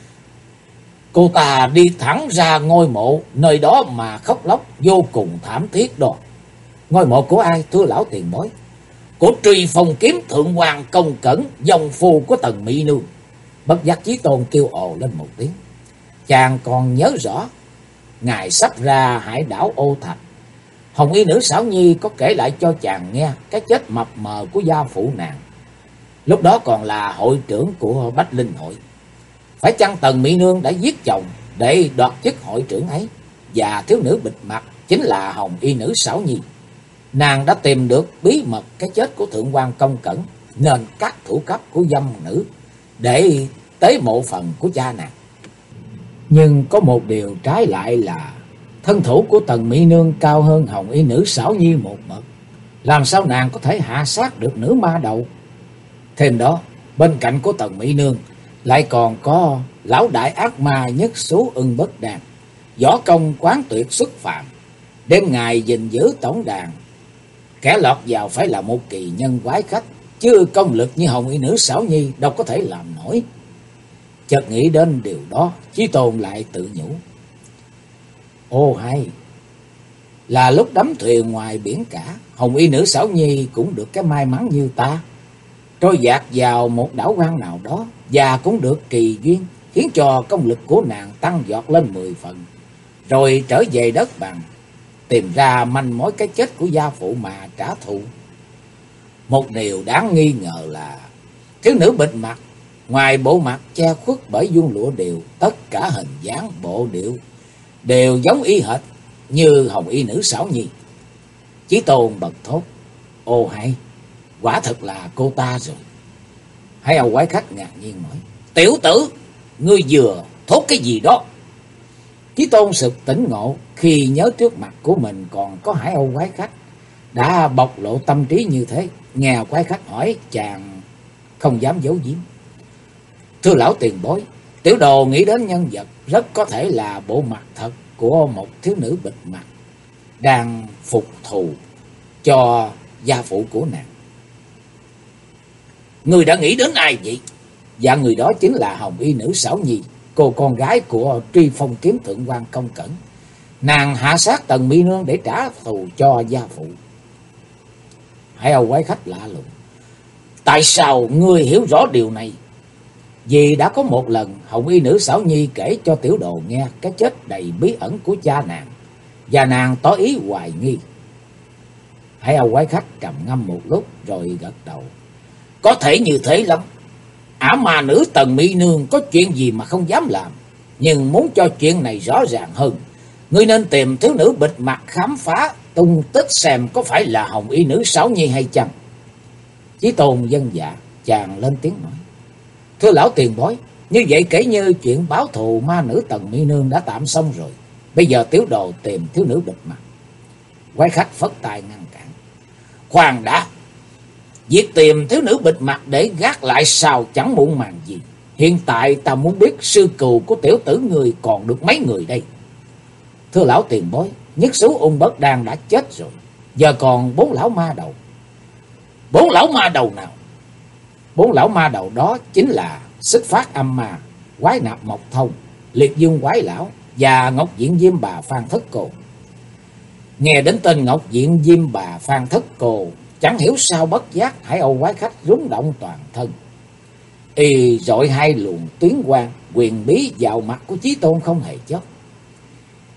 Cô ta đi thẳng ra ngôi mộ nơi đó mà khóc lóc vô cùng thảm thiết đó. Ngôi mộ của ai thưa lão tiền bối? Của Truy Phong Kiếm Thượng Hoàng Công Cẩn, dòng phu của Tần Mỹ Nương. Bất giác Chí Tôn kêu ồ lên một tiếng. Chàng còn nhớ rõ, ngài sắp ra hải đảo Ô Thạch, hồng y nữ Xảo Nhi có kể lại cho chàng nghe cái chết mập mờ của gia phụ nàng. Lúc đó còn là hội trưởng của Bách Linh hội. Phải chăng Tần Mỹ Nương đã giết chồng để đoạt chức hội trưởng ấy, và thiếu nữ bịt mặt chính là hồng y nữ Xảo Nhi? Nàng đã tìm được bí mật cái chết của Thượng Quan Công Cẩn, nên cắt thủ cấp của dâm nữ để tế mộ phần của cha nàng. Nhưng có một điều trái lại là thân thủ của Tần Mỹ Nương cao hơn hồng y nữ Xảo Nhi một bậc. Làm sao nàng có thể hạ sát được nữ ma đầu? Thêm đó, bên cạnh của Tần Mỹ Nương lại còn có lão đại ác ma Nhất Số Ưng Bất Đàn, võ công quán tuyệt xuất phạm, đêm ngày gìn giữ tổng đàn. Kẻ lọt vào phải là một kỳ nhân quái khách, chứ công lực như hồng y nữ Xảo Nhi đâu có thể làm nổi. Chợt nghĩ đến điều đó, Chí Tôn lại tự nhủ: Ô hay, là lúc đắm thuyền ngoài biển cả, hồng y nữ Xảo Nhi cũng được cái may mắn như ta, trôi dạt vào một đảo hoang nào đó, và cũng được kỳ duyên khiến cho công lực của nàng tăng vọt lên 10 phần, rồi trở về đất bằng, tìm ra manh mối cái chết của gia phụ mà trả thù. Một điều đáng nghi ngờ là thiếu nữ bịt mặt, ngoài bộ mặt che khuất bởi vuông lụa đều, tất cả hình dáng bộ điệu đều giống y hệt như hồng y nữ Xảo Nhi. Chí Tôn bật thốt: Ô hay, quả thật là cô ta rồi. Hải Âu quái khách ngạc nhiên nói: Tiểu tử, ngươi vừa thốt cái gì đó? Chí Tôn sực tỉnh ngộ khi nhớ trước mặt của mình còn có Hải Âu quái khách đã bộc lộ tâm trí như thế. Nghe quái khách hỏi, chàng không dám giấu giếm: Thưa lão tiền bối, tiểu đồ nghĩ đến nhân vật rất có thể là bộ mặt thật của một thiếu nữ bịt mặt đang phục thù cho gia phụ của nàng. Người đã nghĩ đến ai vậy? Dạ, người đó chính là hồng y nữ Xảo Nhi, cô con gái của Truy Phong Kiếm Thượng Quan Công Cẩn. Nàng hạ sát Tần Mỹ Nương để trả thù cho gia phụ. Hải Âu quái khách lạ lùng: Tại sao ngươi hiểu rõ điều này? Vì đã có một lần hồng y nữ Xảo Nhi kể cho tiểu đồ nghe cái chết đầy bí ẩn của cha nàng, và nàng tỏ ý hoài nghi. Hải Âu quái khách trầm ngâm một lúc rồi gật đầu: Có thể như thế lắm. Ả ma nữ Tần Mỹ Nương có chuyện gì mà không dám làm, nhưng muốn cho chuyện này rõ ràng hơn, ngươi nên tìm thiếu nữ bịt mặt khám phá tung tích xem có phải là hồng y nữ Xảo Nhi hay chăng. Chí Tôn vâng dạ, chàng lên tiếng nói: Thưa lão tiền bối, như vậy kể như chuyện báo thù ma nữ Tần Mỹ Nương đã tạm xong rồi. Bây giờ tiểu đồ tìm thiếu nữ bịt mặt. Quái khách phất tay ngăn cản: Khoan đã, việc tìm thiếu nữ bịt mặt để gác lại sao chẳng muộn màng gì. Hiện tại ta muốn biết sư cừu của tiểu tử người còn được mấy người đây? Thưa lão tiền bối, Nhất Số Ung Bất Đan đã chết rồi, giờ còn 4 lão ma đầu. 4 lão ma đầu nào? 4 lão ma đầu đó chính là Xích Phát Âm Ma, Quái Nạp Mộc Thông, Liệt Dương Quái Lão và Ngọc Diện Diêm Bà Phan Thất Cô. Nghe đến tên Ngọc Diện Diêm Bà Phan Thất Cô, chẳng hiểu sao bất giác Hải Âu quái khách rúng động toàn thân. Y dội 2 luồng tuyến quang quyền bí vào mặt của Chí Tôn không hề chớp.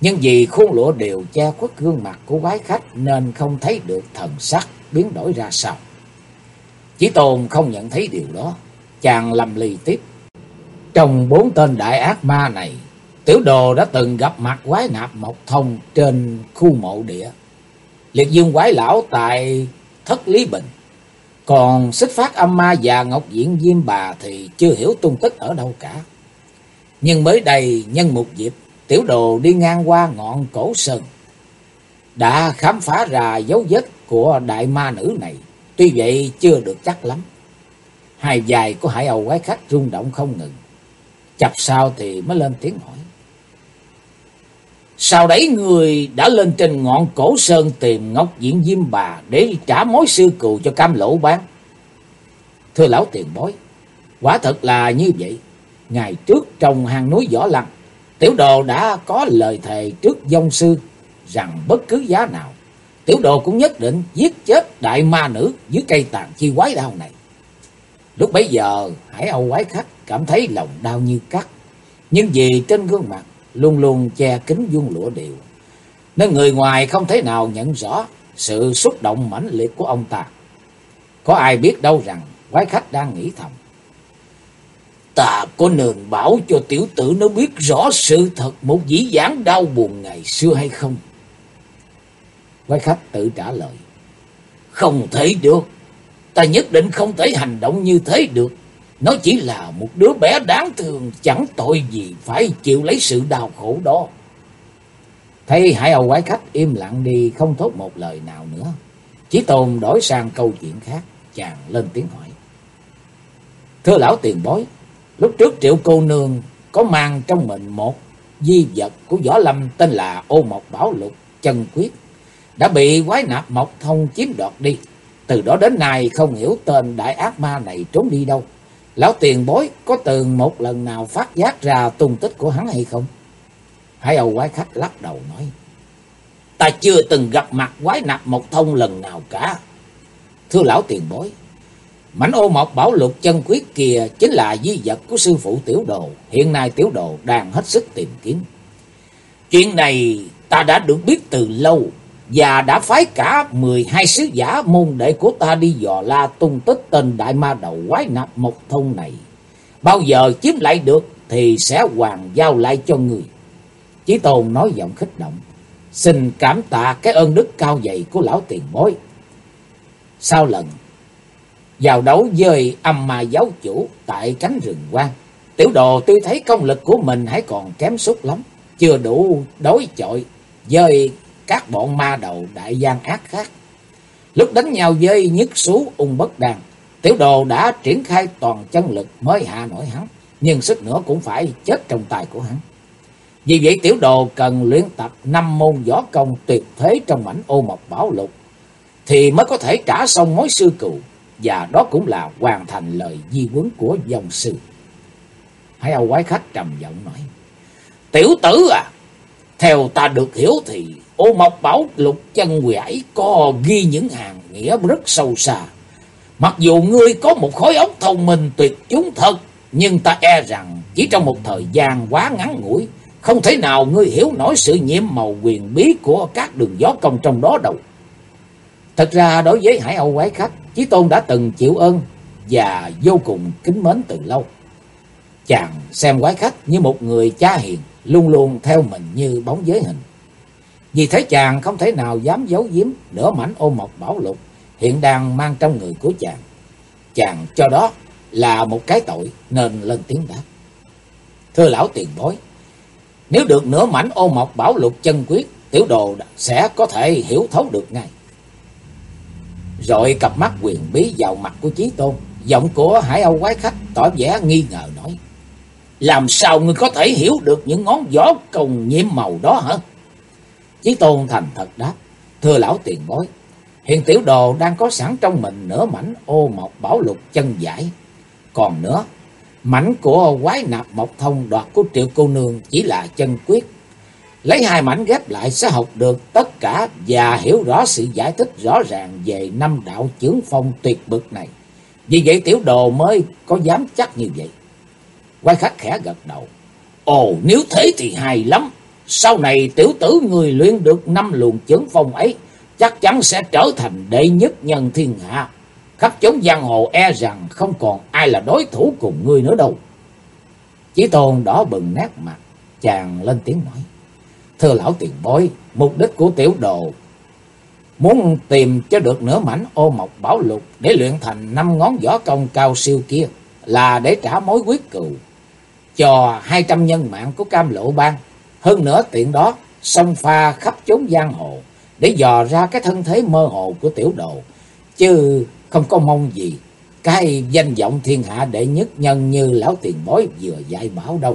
Nhưng vì khuôn lụa đều che khuất gương mặt của quái khách nên không thấy được thần sắc biến đổi ra sao. Chí Tôn không nhận thấy điều đó, chàng lầm lì tiếp. Trong 4 tên đại ác ma này, tiểu đồ đã từng gặp mặt quái nạp Mộc Thông trên khu mộ địa, liệt dương quái lão tại Thất Lý Bình. Còn Xích Phát Âm Ma và Ngọc Diện Diêm Bà thì chưa hiểu tung tích ở đâu cả. Nhưng mới đây nhân một dịp, tiểu đồ đi ngang qua ngọn Cổ Sơn, đã khám phá ra dấu vết của đại ma nữ này. Tuy vậy chưa được chắc lắm. Hai vai của Hải Âu quái khách rung động không ngừng. Chập sau thì mới lên tiếng hỏi: sao đấy người đã lên trên ngọn Cổ Sơn tìm Ngọc Diện Diêm Bà để trả mối sư cừu cho Cam Lỗ Bán? Thưa lão tiền bối, quả thật là như vậy. Ngày trước trong hang núi Võ Lăng, tiểu đồ đã có lời thề trước dông sư rằng bất cứ giá nào, tiểu đồ cũng nhất định giết chết đại ma nữ dưới cây tàn chi quái đao này. Lúc bấy giờ, Hải Âu quái khách cảm thấy lòng đau như cắt, nhưng vì trên gương mặt luôn luôn che kín vuông lụa đều, nên người ngoài không thể nào nhận rõ sự xúc động mãnh liệt của ông ta. Có ai biết đâu rằng quái khách đang nghĩ thầm: ta có nên bảo cho tiểu tử nó biết rõ sự thật một dĩ vãng đau buồn ngày xưa hay không? Quái khách tự trả lời: không thể được, ta nhất định không thể hành động như thế được. Nó chỉ là một đứa bé đáng thương, chẳng tội gì phải chịu lấy sự đau khổ đó. Thấy Hải Âu quái khách im lặng đi, không thốt một lời nào nữa, Chí Tôn đổi sang câu chuyện khác. Chàng lên tiếng hỏi: thưa lão tiền bối, lúc trước Triệu cô nương có mang trong mình một di vật của Võ Lâm tên là Ô Mộc Bảo Lục Chân Quyết, đã bị quái nạp Mộc Thông chiếm đoạt đi. Từ đó đến nay không hiểu tên đại ác ma này trốn đi đâu. Lão tiền bối có từng một lần nào phát giác ra tung tích của hắn hay không? Hải Âu quái khách lắc đầu nói: ta chưa từng gặp mặt quái nạp Mộc Thông lần nào cả. Thưa lão tiền bối, mảnh Ô Mộc Bảo Lục Chân Quyết kia chính là di vật của sư phụ tiểu đồ. Hiện nay tiểu đồ đang hết sức tìm kiếm. Chuyện này ta đã được biết từ lâu, và đã phái cả 12 sứ giả môn đệ của ta đi dò la tung tích tên đại ma đầu quái nạp Mộc Thông này. Bao giờ chiếm lại được thì sẽ hoàn giao lại cho người. Chí Tôn nói giọng khích động: xin cảm tạ cái ơn đức cao dày của lão tiền bối. Sau lần vào đấu với âm ma giáo chủ tại cánh rừng quang, tiểu đồ tuy thấy công lực của mình hãy còn kém sút lắm, chưa đủ đối chọi với các bọn ma đầu đại gian ác khác. Lúc đánh nhau với Nhất Xú Ung Bất Đàn, tiểu đồ đã triển khai toàn chân lực mới hạ nổi hắn, nhưng sức nữa cũng phải chết trong tay của hắn. Vì vậy tiểu đồ cần luyện tập 5 môn võ công tuyệt thế trong mảnh Ô Mộc Bảo Lục thì mới có thể trả xong mối sư cừu, và đó cũng là hoàn thành lời di huấn của dòng sư. Hải Âu quái khách trầm giọng nói: tiểu tử à, theo ta được hiểu thì Ô Mộc Bảo Lục Chân Quyết ấy có ghi những hàng nghĩa rất sâu xa. Mặc dù ngươi có một khối óc thông minh tuyệt chúng thật, nhưng ta e rằng chỉ trong một thời gian quá ngắn ngủi, không thể nào ngươi hiểu nổi sự nhiệm màu quyền bí của các đường gió công trong đó đâu. Thật ra đối với Hải Âu quái khách, Chí Tôn đã từng chịu ơn và vô cùng kính mến từ lâu. Chàng xem quái khách như một người cha hiền, luôn luôn theo mình như bóng giới hình. Vì thế chàng không thể nào dám giấu giếm nửa mảnh Ô Mộc Bảo Lục hiện đang mang trong người của chàng. Chàng cho đó là một cái tội nên lên tiếng đáp: thưa lão tiền bối, nếu được nửa mảnh Ô Mộc Bảo Lục Chân Quyết, tiểu đồ sẽ có thể hiểu thấu được ngay. Rồi cặp mắt quyền bí vào mặt của Chí Tôn, giọng của Hải Âu quái khách tỏ vẻ nghi ngờ nói: làm sao ngươi có thể hiểu được những ngón võ công nhiệm màu đó hả? Chí Tôn thành thật đáp: thưa lão tiền bối, hiện tiểu đồ đang có sẵn trong mình nửa mảnh Ô Mộc Bảo Lục Chân Giải. Còn nữa, mảnh của quái nạp Mộc Thông đoạt của Triệu cô nương chỉ là Chân Quyết. Lấy hai mảnh ghép lại sẽ học được tất cả và hiểu rõ sự giải thích rõ ràng về 5 đạo chưởng phong tuyệt bực này. Vì vậy tiểu đồ mới có dám chắc như vậy. Quái khách khẽ gật đầu: ồ, nếu thế thì hay lắm. Sau này tiểu tử người luyện được 5 luồng chấn phong ấy, chắc chắn sẽ trở thành đệ nhất nhân thiên hạ. Khắp chốn giang hồ e rằng không còn ai là đối thủ cùng ngươi nữa đâu. Chí Tôn đỏ bừng nét mặt, chàng lên tiếng nói: Thưa lão tiền bối, mục đích của tiểu đồ muốn tìm cho được nửa mảnh ô mộc bảo lục để luyện thành 5 ngón võ công cao siêu kia, là để trả mối quyết cừu cho 200 nhân mạng của Cam Lộ Bang. Hơn nữa tiện đó xông pha khắp chốn giang hồ để dò ra cái thân thế mơ hồ của tiểu đồ, chứ không có mong gì cái danh vọng thiên hạ đệ nhất nhân như lão tiền bối vừa dạy bảo đâu.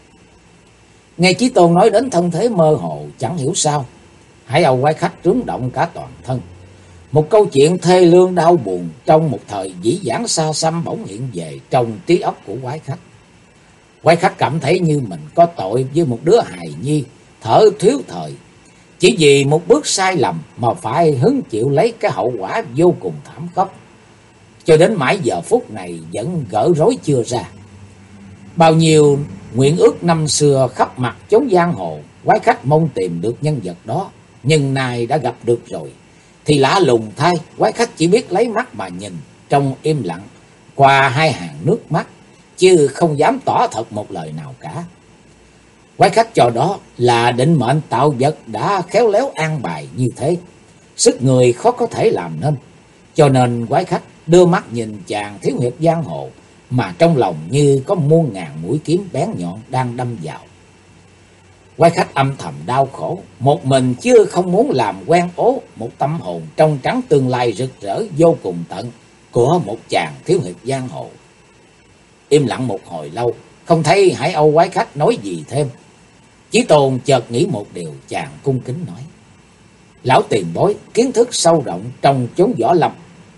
Nghe Chí Tôn nói đến thân thế mơ hồ, chẳng hiểu sao Hải Âu quái khách rúng động cả toàn thân. Một câu chuyện thê lương đau buồn trong một thời dĩ vãng xa xăm bỗng hiện về trong trí óc của quái khách. Quái khách cảm thấy như mình có tội với một đứa hài nhi thở thiếu thời, chỉ vì một bước sai lầm mà phải hứng chịu lấy cái hậu quả vô cùng thảm khốc. Cho đến mãi giờ phút này vẫn gỡ rối chưa ra. Bao nhiêu nguyện ước năm xưa khắp mặt chốn giang hồ, quái khách mong tìm được nhân vật đó, nhưng nay đã gặp được rồi. Thì lạ lùng thay, quái khách chỉ biết lấy mắt mà nhìn, trong im lặng, qua hai hàng nước mắt, chứ không dám tỏ thật một lời nào cả. Quái khách cho đó là định mệnh tạo vật đã khéo léo an bài như thế, sức người khó có thể làm nên. Cho nên quái khách đưa mắt nhìn chàng thiếu hiệp giang hồ, mà trong lòng như có muôn ngàn mũi kiếm bén nhọn đang đâm vào. Quái khách âm thầm đau khổ, một mình chưa không muốn làm quen ố một tâm hồn trong trắng tương lai rực rỡ vô cùng tận của một chàng thiếu hiệp giang hồ. Im lặng một hồi lâu, không thấy Hải Âu quái khách nói gì thêm. Chí Tôn chợt nghĩ một điều, chàng cung kính nói: Lão tiền bối kiến thức sâu rộng trong chốn võ lâm,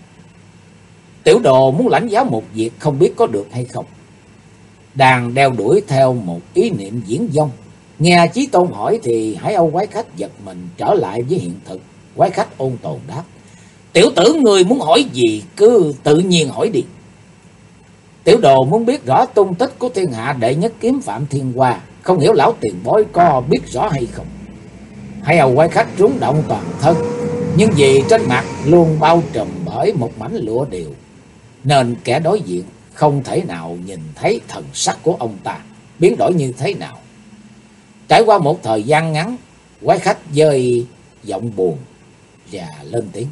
tiểu đồ muốn lãnh giáo một việc, không biết có được hay không. Đang đeo đuổi theo một ý niệm viễn vông. Nghe Chí Tôn hỏi thì Hải Âu quái khách giật mình trở lại với hiện thực. Quái khách ôn tồn đáp: Tiểu tử người muốn hỏi gì cứ tự nhiên hỏi đi. Tiểu đồ muốn biết rõ tung tích của thiên hạ đệ nhất kiếm Phạm Thiên Hoa, không hiểu lão tiền bối có biết rõ hay không. Hải Âu quái khách rúng động toàn thân, nhưng vì trên mặt luôn bao trùm bởi một mảnh lụa điều, nên kẻ đối diện không thể nào nhìn thấy thần sắc của ông ta biến đổi như thế nào. Trải qua một thời gian ngắn, quái khách dơi giọng buồn và lên tiếng: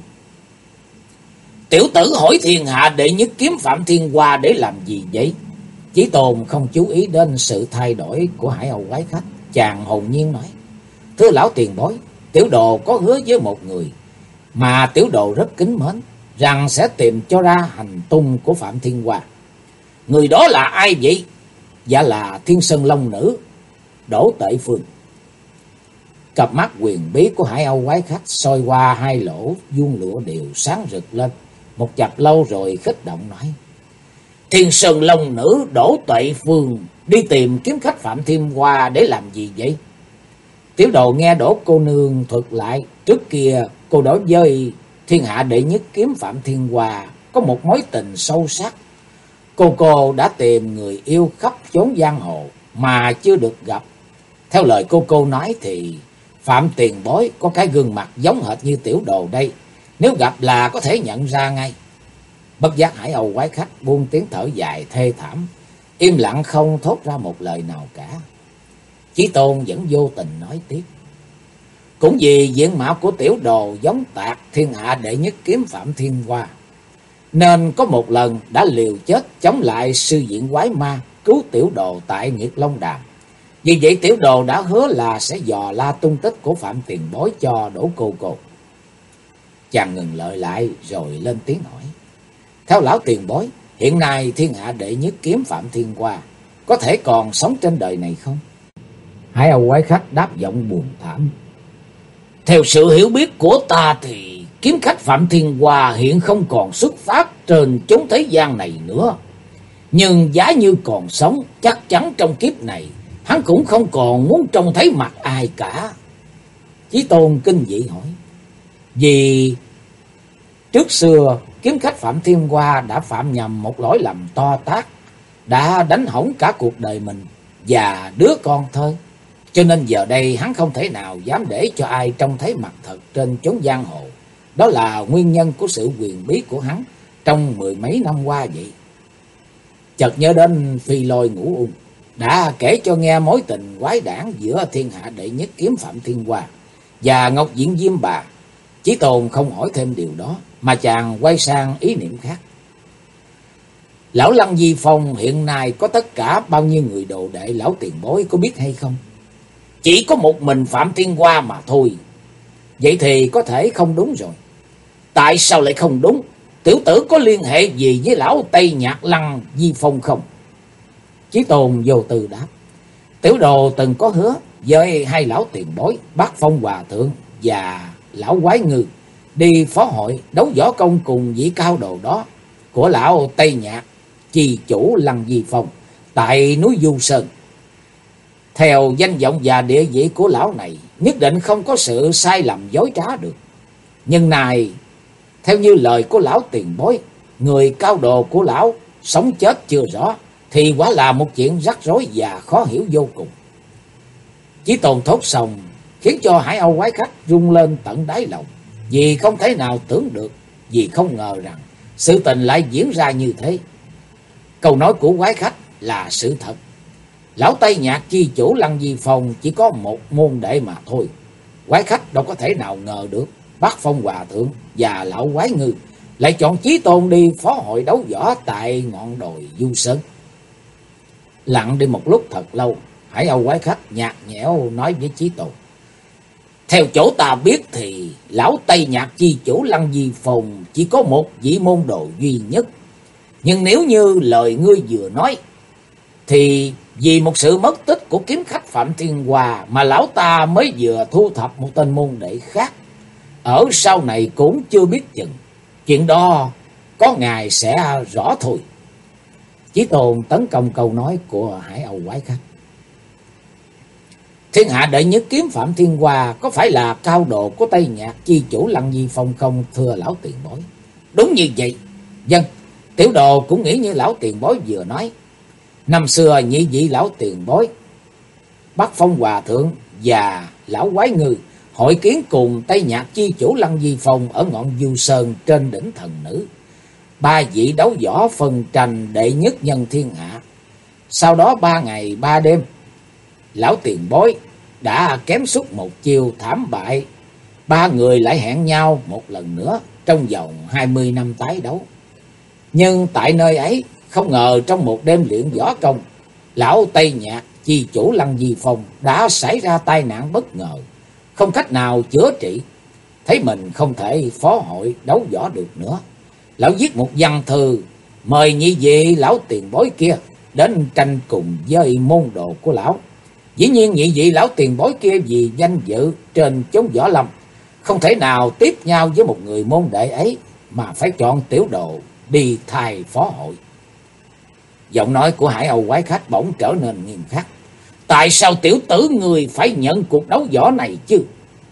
Tiểu tử hỏi thiên hạ đệ nhất kiếm Phạm Thiên Hoa để làm gì vậy? Chí Tôn không chú ý đến sự thay đổi của Hải Âu quái khách, chàng hồn nhiên nói: Thưa lão tiền bối, tiểu đồ có hứa với một người mà tiểu đồ rất kính mến, rằng sẽ tìm cho ra hành tung của Phạm Thiên Hoa. Người đó là ai vậy? Dạ là Thiên Sơn Long Nữ Đỗ Tệ Phương. Cặp mắt quyền bí của Hải Âu quái khách soi qua hai lỗ vuông lụa đều sáng rực lên một chập lâu rồi khích động nói: Thiên Sơn Long Nữ Đỗ Tệ Phương đi tìm kiếm khách Phạm Thiên Hoa để làm gì vậy? Tiểu đồ nghe Đỗ cô nương thuật lại, trước kia cô đối với thiên hạ đệ nhất kiếm Phạm Thiên Hoa có một mối tình sâu sắc. Cô đã tìm người yêu khắp chốn giang hồ mà chưa được gặp. Theo lời cô nói thì Phạm tiền bối có cái gương mặt giống hệt như tiểu đồ đây, nếu gặp là có thể nhận ra ngay. Bất giác Hải Âu quái khách buông tiếng thở dài thê thảm, im lặng không thốt ra một lời nào cả. Chí Tôn vẫn vô tình nói tiếp: Cũng vì diện mạo của tiểu đồ giống tạc thiên hạ đệ nhất kiếm Phạm Thiên Hoa, nên có một lần đã liều chết chống lại sư diện quái ma, cứu tiểu đồ tại Nguyệt Long Đàm. Vì vậy tiểu đồ đã hứa là sẽ dò la tung tích của Phạm tiền bối cho Đỗ cô. Chàng ngừng lợi lại rồi lên tiếng hỏi: Theo lão tiền bối, hiện nay thiên hạ đệ nhất kiếm Phạm Thiên Hoa có thể còn sống trên đời này không? Hải Âu quái khách đáp giọng buồn thảm: Theo sự hiểu biết của ta thì kiếm khách Phạm Thiên Hoa hiện không còn xuất phát trên chốn thế gian này nữa. Nhưng giá như còn sống, chắc chắn trong kiếp này hắn cũng không còn muốn trông thấy mặt ai cả. Chí Tôn kinh dị hỏi: Vì trước xưa kiếm khách Phạm Thiên Hoa đã phạm nhầm một lỗi lầm to tát, đã đánh hỏng cả cuộc đời mình và đứa con thơ. cho nên giờ đây hắn không thể nào dám để cho ai trông thấy mặt thật trên chốn giang hồ. Đó là nguyên nhân của sự quyền bí của hắn trong mười mấy năm qua vậy. Chợt nhớ đến Phi Lôi Ngũ Ung đã kể cho nghe mối tình quái đản giữa thiên hạ đệ nhất kiếm Phạm Thiên Hoa và Ngọc Diện Diêm Bà. Chí Tôn không hỏi thêm điều đó, mà chàng quay sang ý niệm khác. Lão Lăng Di Phong hiện nay có tất cả bao nhiêu người đồ đệ lão tiền bối có biết hay không? Chỉ có một mình Phạm Thiên Hoa mà thôi. Vậy thì có thể không đúng rồi. Tại sao lại không đúng? Tiểu tử có liên hệ gì với lão Tây Nhạc Lăng Di Phong không? Chí Tôn vô tư đáp. Tiểu đồ từng có hứa với hai lão tiền bối Bát Phong Hòa Thượng và lão Quái Ngư đi phó hội đấu võ công cùng vị cao đồ đó của lão Tây Nhạc Chi chủ Lăng Di Phong tại núi Du Sơn. Theo danh vọng và địa vị của lão này, nhất định không có sự sai lầm dối trá được. Nhưng này, theo như lời của lão tiền bối, người cao đồ của lão sống chết chưa rõ, thì quả là một chuyện rắc rối và khó hiểu vô cùng. Chí Tôn thốt xong, khiến cho Hải Âu quái khách rung lên tận đáy lòng, vì không thể nào tưởng được, vì không ngờ rằng sự tình lại diễn ra như thế. Câu nói của quái khách là sự thật. Lão Tây Nhạc Chi chủ Lăng Di Phong chỉ có một môn đệ mà thôi. Quái khách đâu có thể nào ngờ được Bát Phong Hòa Thượng và lão Quái Ngư lại chọn Chí Tôn đi phó hội đấu võ tại ngọn đồi Du Sơn. Lặng đi một lúc thật lâu, Hải Âu quái khách nhạt nhẽo nói với Chí Tôn. Theo chỗ ta biết thì lão Tây Nhạc Chi chủ Lăng Di Phong chỉ có một vị môn đồ duy nhất. Nhưng nếu như lời ngươi vừa nói, thì vì một sự mất tích của kiếm khách Phạm Thiên Hoa mà lão ta mới vừa thu thập một tên môn đệ khác. Ở sau này cũng chưa biết chừng. Chuyện đó có ngày sẽ rõ thôi. Chí Tôn tấn công câu nói của Hải Âu quái khách. Thiên hạ đệ nhất kiếm Phạm Thiên Hoa có phải là cao độ của Tây Nhạc Chi chủ Lăng Di Phong không, thưa lão tiền bối? Đúng như vậy. Vâng, tiểu đồ cũng nghĩ như lão tiền bối vừa nói. Năm xưa nhị vị lão tiền bối Bát Phong Hòa Thượng và lão Quái Ngư hội kiến cùng Tây Nhạc Chi chủ Lăng Di Phong ở ngọn Du Sơn trên đỉnh Thần Nữ. Ba vị đấu võ phân tranh đệ nhất nhân thiên hạ. Sau đó 3 ngày 3 đêm, lão tiền bối đã kém suốt một chiêu thảm bại. Ba người lại hẹn nhau một lần nữa trong vòng 20 năm tái đấu. Nhưng tại nơi ấy, không ngờ trong một đêm luyện võ công, lão Tây Nhạc Chi chủ Lăng Di Phong đã xảy ra tai nạn bất ngờ, không cách nào chữa trị. Thấy mình không thể phó hội đấu võ được nữa, lão viết một văn thư mời nhị vị lão tiền bối kia đến tranh cùng với môn đồ của lão. Dĩ nhiên nhị vị lão tiền bối kia vì danh dự trên chốn võ lâm không thể nào tiếp nhau với một người môn đệ ấy, mà phải chọn tiểu đồ đi thay phó hội. Giọng nói của Hải Âu quái khách bỗng trở nên nghiêm khắc. Tại sao tiểu tử người phải nhận cuộc đấu võ này chứ?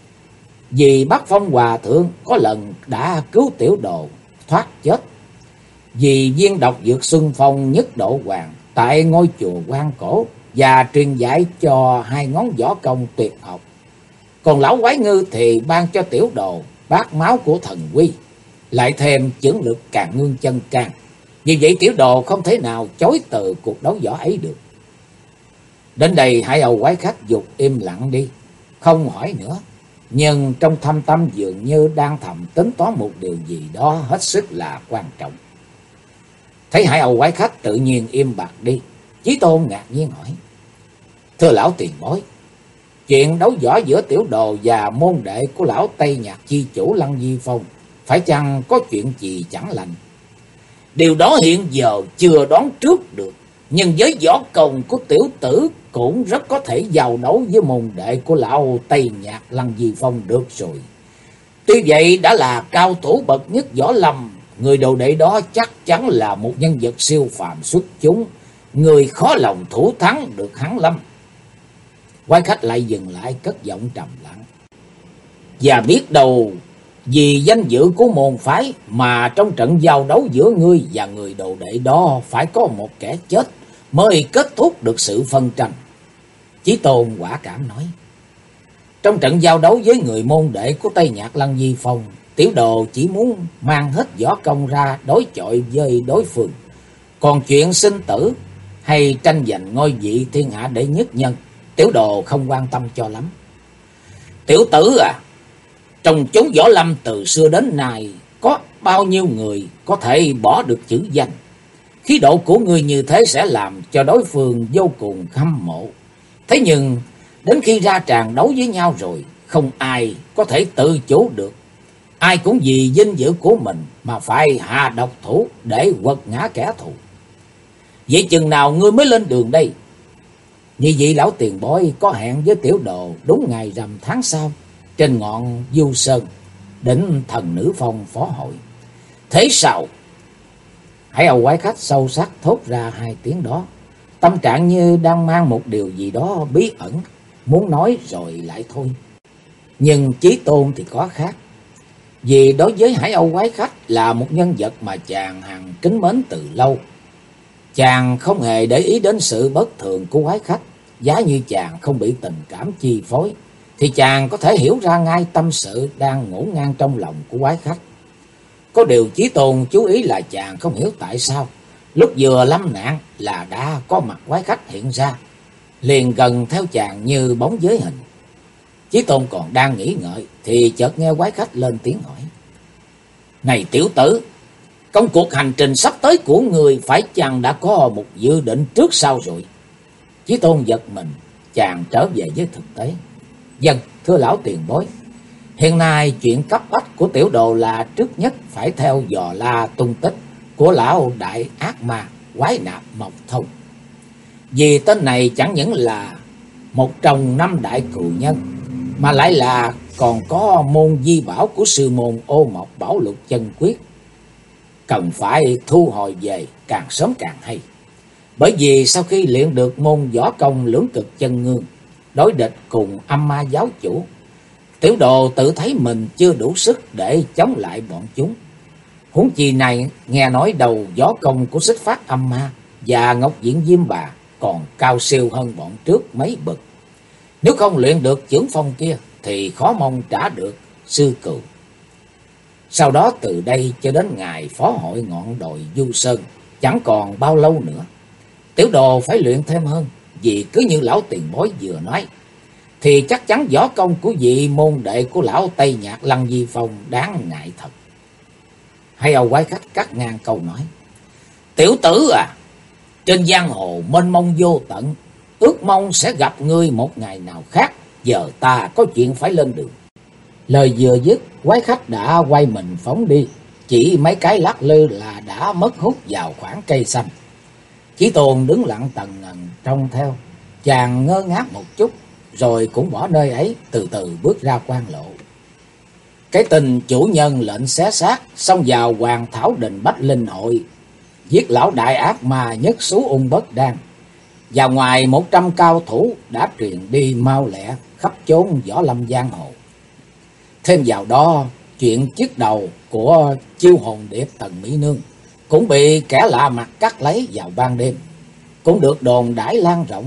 Vì Bát Phong Hòa Thượng có lần đã cứu tiểu đồ thoát chết. Vì viên độc dược Xuân Phong Nhất Độ Hoàng tại ngôi chùa Quan Cổ và truyền dạy cho 2 ngón võ công tuyệt học. Còn lão Quái Ngư thì ban cho tiểu đồ bát máu của thần quy, lại thêm chưởng lực Càn Ngương Chân Can. Vì vậy tiểu đồ không thể nào chối từ cuộc đấu võ ấy được. Đến đây Hải Âu quái khách dục im lặng đi, không hỏi nữa. Nhưng trong thâm tâm dường như đang thầm tính toán một điều gì đó hết sức là quan trọng. Thấy Hải Âu quái khách tự nhiên im bặt đi, Chí Tôn ngạc nhiên hỏi. Thưa lão tiền bối, chuyện đấu võ giữa tiểu đồ và môn đệ của lão Tây Nhạc Chi chủ Lăng Di Phong phải chăng có chuyện gì chẳng lành? Điều đó hiện giờ chưa đoán trước được, nhưng với võ công của tiểu tử cũng rất có thể giao đấu với môn đệ của lão Tây Nhạc Lăng Di Phong được rồi. Tuy vậy đã là cao thủ bậc nhất võ lâm, người đồ đệ đó chắc chắn là một nhân vật siêu phàm xuất chúng, người khó lòng thủ thắng được hắn lắm. Quái khách lại dừng lại cất giọng trầm lặng. Và biết đâu vì danh dự của môn phái mà trong trận giao đấu giữa ngươi và người đồ đệ đó phải có một kẻ chết mới kết thúc được sự phân tranh. Chí Tôn quả cảm nói. Trong trận giao đấu với người môn đệ của Tây Nhạc Lăng Di Phong, tiểu đồ chỉ muốn mang hết võ công ra đối chọi với đối phương. Còn chuyện sinh tử hay tranh giành ngôi vị thiên hạ đệ nhất nhân, tiểu đồ không quan tâm cho lắm. Tiểu tử à, trong chốn võ lâm từ xưa đến nay, có bao nhiêu người có thể bỏ được chữ danh. Khí độ của ngươi như thế sẽ làm cho đối phương vô cùng hâm mộ. Thế nhưng đến khi ra tràng đấu với nhau rồi, không ai có thể tự chủ được. Ai cũng vì vinh dự của mình mà phải hạ độc thủ để quật ngã kẻ thù. Vậy chừng nào ngươi mới lên đường đây? Như vậy lão tiền bối có hẹn với tiểu đồ đúng ngày rằm tháng sau, trên ngọn Du Sơn, đỉnh Thần Nữ Phong phó hội. Thế sao? Hải Âu quái khách sâu sắc thốt ra hai tiếng đó, tâm trạng như đang mang một điều gì đó bí ẩn, muốn nói rồi lại thôi. Nhưng Chí Tôn thì có khác. Vì đối với Hải Âu quái khách là một nhân vật mà chàng hằng kính mến từ lâu. Chàng không hề để ý đến sự bất thường của quái khách. Giá như chàng không bị tình cảm chi phối, thì chàng có thể hiểu ra ngay tâm sự đang ngổn ngang trong lòng của quái khách. Có điều Chí Tôn chú ý là chàng không hiểu tại sao lúc vừa lâm nạn là đã có mặt quái khách hiện ra, liền gần theo chàng như bóng giới hình. Chí Tôn còn đang nghĩ ngợi thì chợt nghe quái khách lên tiếng hỏi. Này tiểu tử, công cuộc hành trình sắp tới của người phải chăng đã có một dự định trước sau rồi? Chí Tôn giật mình, chàng trở về với thực tế. Vâng, thưa lão tiền bối. Hiện nay chuyện cấp bách của tiểu đồ là trước nhất phải theo dò la tung tích của lão đại ác ma Quái Nạp Mộc Thông. Vì tên này chẳng những là một trong năm đại cừu nhân, mà lại là còn có môn di bảo của sư môn Ô Mộc Bảo Lục Chân Quyết. Cần phải thu hồi về càng sớm càng hay. Bởi vì sau khi luyện được môn võ công lưỡng cực chân ngương, đối địch cùng âm ma giáo chủ, tiểu đồ tự thấy mình chưa đủ sức để chống lại bọn chúng. Huống chi này nghe nói đầu võ công của Xích Phát Âm Ma và Ngọc Diện Diêm Bà còn cao siêu hơn bọn trước mấy bậc. Nếu không luyện được chưởng phong kia thì khó mong trả được sư cừu. Sau đó từ đây cho đến ngày phó hội ngọn đồi Du Sơn chẳng còn bao lâu nữa. Tiểu đồ phải luyện thêm hơn, vì cứ như lão tiền bối vừa nói, thì chắc chắn võ công của vị môn đệ của lão Tây Nhạc Lăng Di Phong đáng ngại thật. Hay Âu quái khách cắt ngang câu nói. Tiểu tử à, trên giang hồ mênh mông vô tận, ước mong sẽ gặp ngươi một ngày nào khác. Giờ ta có chuyện phải lên đường. Lời vừa dứt, quái khách đã quay mình phóng đi. Chỉ mấy cái lắc lư là đã mất hút vào khoảng cây xanh. Chí Tôn đứng lặng tần ngần trông theo. Chàng ngơ ngác một chút, rồi cũng bỏ nơi ấy, từ từ bước ra quan lộ. Cái tình chủ nhân lệnh xé xác, xông vào Hoàng Thảo Đình Bách Linh Hội, giết lão đại ác ma Nhất Xú Ung Bất Đan. Và ngoài 100 cao thủ đã truyền đi mau lẹ khắp chốn võ lâm giang hồ. Thêm vào đó, chuyện chiếc đầu của Chiêu Hồn Điệp Tần Mỹ Nương cũng bị kẻ lạ mặt cắt lấy vào ban đêm, cũng được đồn đãi lan rộng.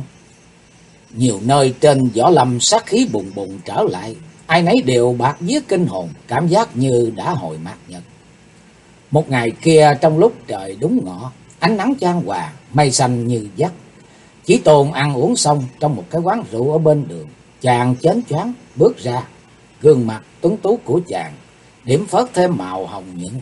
Nhiều nơi trên võ lâm sát khí bùng bùng trở lại, ai nấy đều bạt vía kinh hồn, cảm giác như đã hồi mạt nhật. Một ngày kia trong lúc trời đúng ngọ, ánh nắng chan hòa, mây xanh như dắt, Chí Tôn ăn uống xong trong một cái quán rượu ở bên đường, chàng chến choáng bước ra, gương mặt tuấn tú của chàng điểm phớt thêm màu hồng nhuận.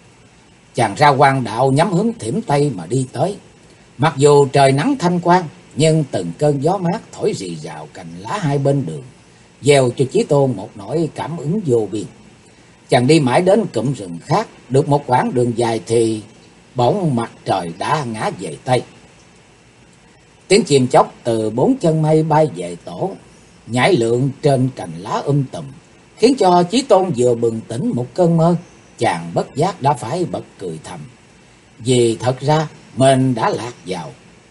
Chàng ra quan đạo nhắm hướng Thiểm Tây mà đi tới. Mặc dù trời nắng thanh quang, nhưng từng cơn gió mát thổi rì rào cành lá hai bên đường, gieo cho Chí Tôn một nỗi cảm ứng vô biên. Chàng đi mãi đến cụm rừng khác, được một quãng đường dài thì bỗng mặt trời đã ngã về Tây. Tiếng chim chóc từ bốn chân mây bay về tổ, nhảy lượn trên cành lá tùm, khiến cho Chí Tôn vừa bừng tỉnh một cơn mơ, chàng bất giác đã phải bật cười thầm, vì thật ra mình đã lạc vào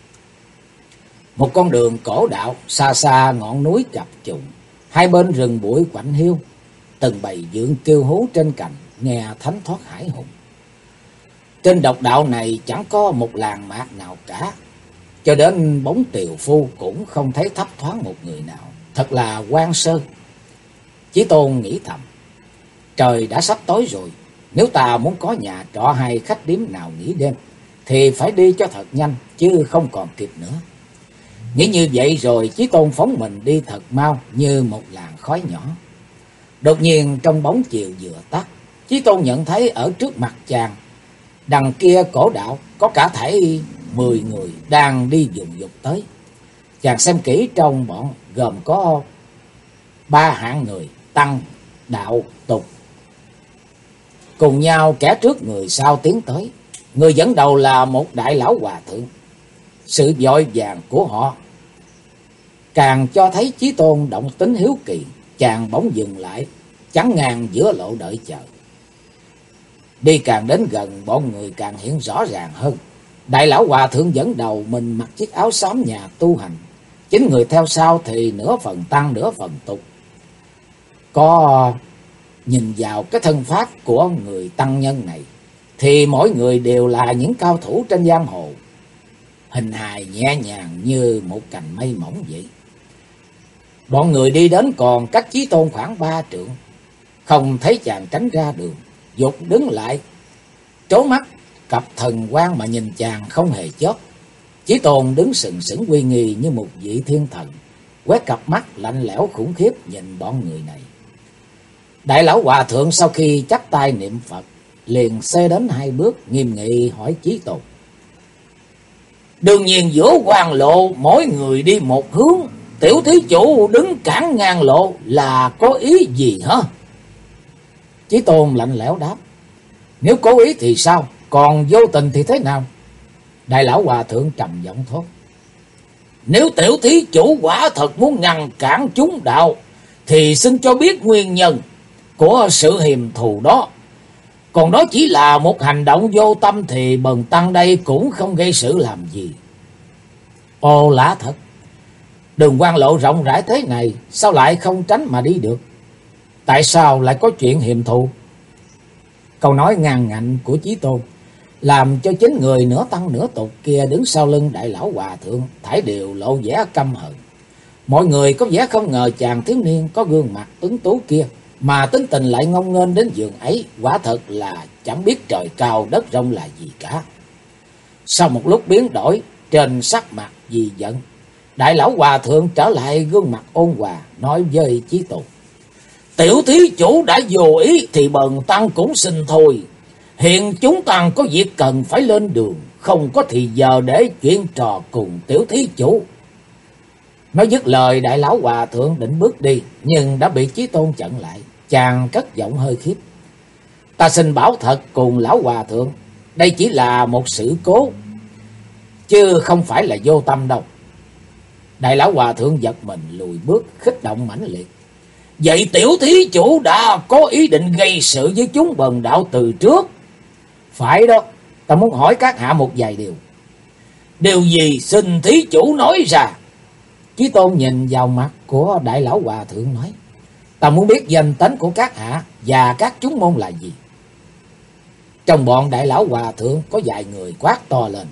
một con đường cổ đạo. Xa xa ngọn núi chập trùng, hai bên rừng bụi quạnh hiu, từng bầy vượn kêu hú trên cành, nghe thánh thoát hải hùng. Trên độc đạo này chẳng có một làng mạc nào cả, cho đến bóng tiều phu cũng không thấy thấp thoáng một người nào. Thật là hoang sơ. Chí Tôn nghĩ thầm, trời đã sắp tối rồi, nếu ta muốn có nhà trọ hay khách điếm nào nghỉ đêm thì phải đi cho thật nhanh, chứ không còn kịp nữa. Nghĩ như vậy rồi Chí Tôn phóng mình đi thật mau như một làn khói nhỏ. Đột nhiên trong bóng chiều vừa tắt, Chí Tôn nhận thấy ở trước mặt chàng, đằng kia cổ đạo có cả thảy 10 người đang đi dùng dục tới. Chàng xem kỹ, trong bọn gồm có 3 hạng người: tăng, đạo, tục, cùng nhau kẻ trước người sau tiến tới. Người dẫn đầu là một đại lão hòa thượng. Sự vội vàng của họ càng cho thấy Chí Tôn động tính hiếu kỳ. Chàng bỗng dừng lại, chắn ngang giữa lộ đợi chờ. Đi càng đến gần, bọn người càng hiện rõ ràng hơn. Đại lão hòa thượng dẫn đầu, mình mặc chiếc áo xám nhà tu hành. Chính người theo sau thì nửa phần tăng nửa phần tục. Có nhìn vào cái thân pháp của người tăng nhân này thì mỗi người đều là những cao thủ trên giang hồ, hình hài nhẹ nhàng như một cành mây mỏng vậy. Bọn người đi đến còn cách Chí Tôn khoảng 3 trượng, không thấy chàng tránh ra đường, vụt đứng lại, trố mắt cặp thần quang mà nhìn chàng không hề chớp. Chí Tôn đứng sừng sững uy nghi như một vị thiên thần, quét cặp mắt lạnh lẽo khủng khiếp nhìn bọn người này. Đại lão hòa thượng sau khi chắp tay niệm Phật, liền xê đến 2 bước, nghiêm nghị hỏi Chí Tôn: đương nhiên giữa quan lộ mỗi người đi một hướng, tiểu thí chủ đứng cản ngang lộ là có ý gì hả? Chí Tôn lạnh lẽo đáp: nếu cố ý thì sao, còn vô tình thì thế nào? Đại lão hòa thượng trầm giọng thốt: nếu tiểu thí chủ quả thật muốn ngăn cản chúng đạo thì xin cho biết nguyên nhân của sự hiềm thù đó. Còn đó chỉ là một hành động vô tâm thì bần tăng đây cũng không gây sự làm gì. Ồ lạ thật, đường quan lộ rộng rãi thế này, sao lại không tránh mà đi được? Tại sao lại có chuyện hiềm thù? Câu nói ngang ngạnh của Chí Tôn làm cho chính người nửa tăng nửa tục kia đứng sau lưng đại lão hòa thượng thảy đều lộ vẻ căm hận. Mọi người có vẻ không ngờ chàng thiếu niên có gương mặt tuấn tú kia mà tính tình lại ngông nghênh đến giường ấy, quả thật là chẳng biết trời cao đất rộng là gì cả. Sau một lúc biến đổi trên sắc mặt vì giận, đại lão hòa thượng trở lại gương mặt ôn hòa, nói với Chí Tôn: tiểu thí chủ đã vô ý thì bần tăng cũng xin thôi. Hiện chúng tăng có việc cần phải lên đường, không có thì giờ để chuyện trò cùng tiểu thí chủ. Nói dứt lời, đại lão hòa thượng định bước đi, nhưng đã bị Chí Tôn chặn lại. Chàng cất giọng hơi khiếp: ta xin bảo thật cùng lão hòa thượng, đây chỉ là một sự cố, chứ không phải là vô tâm đâu. Đại lão hòa thượng giật mình lùi bước, khích động mãnh liệt: vậy tiểu thí chủ đã có ý định gây sự với chúng bần đạo từ trước? Phải đó, ta muốn hỏi các hạ một vài điều. Điều gì xin thí chủ nói ra? Chí Tôn nhìn vào mặt của đại lão hòa thượng nói: ta muốn biết danh tánh của các hạ và các chúng môn là gì. Trong bọn đại lão hòa thượng có vài người quát to lên.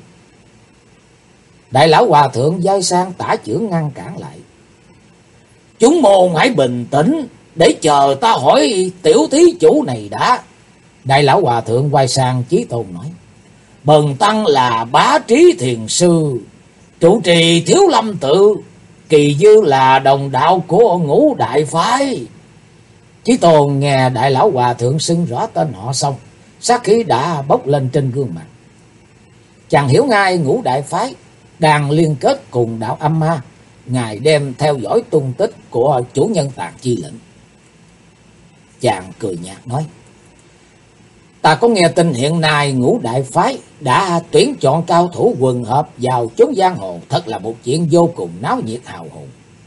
Đại lão hòa thượng giơ sang tả chưởng ngăn cản lại: chúng môn hãy bình tĩnh để chờ ta hỏi tiểu thí chủ này đã. Đại lão hòa thượng quay sang Chí Tôn nói: bần tăng là Bá Trí thiền sư, trụ trì Thiếu Lâm tự, Kỳ Dư là đồng đạo của Ngũ Đại phái. Chí Tôn nghe đại lão hòa thượng xưng rõ tên họ xong, sát khí đã bốc lên trên gương mặt. Chàng hiểu ngay Ngũ Đại phái đang liên kết cùng đạo âm ma, ngài đem theo dõi tung tích của chủ nhân Tàn Chi lệnh. Chàng cười nhạt nói: ta có nghe tin hiện nay Ngũ Đại phái đã tuyển chọn cao thủ quần hợp vào chốn giang hồ, thật là một chuyện vô cùng náo nhiệt hào hùng.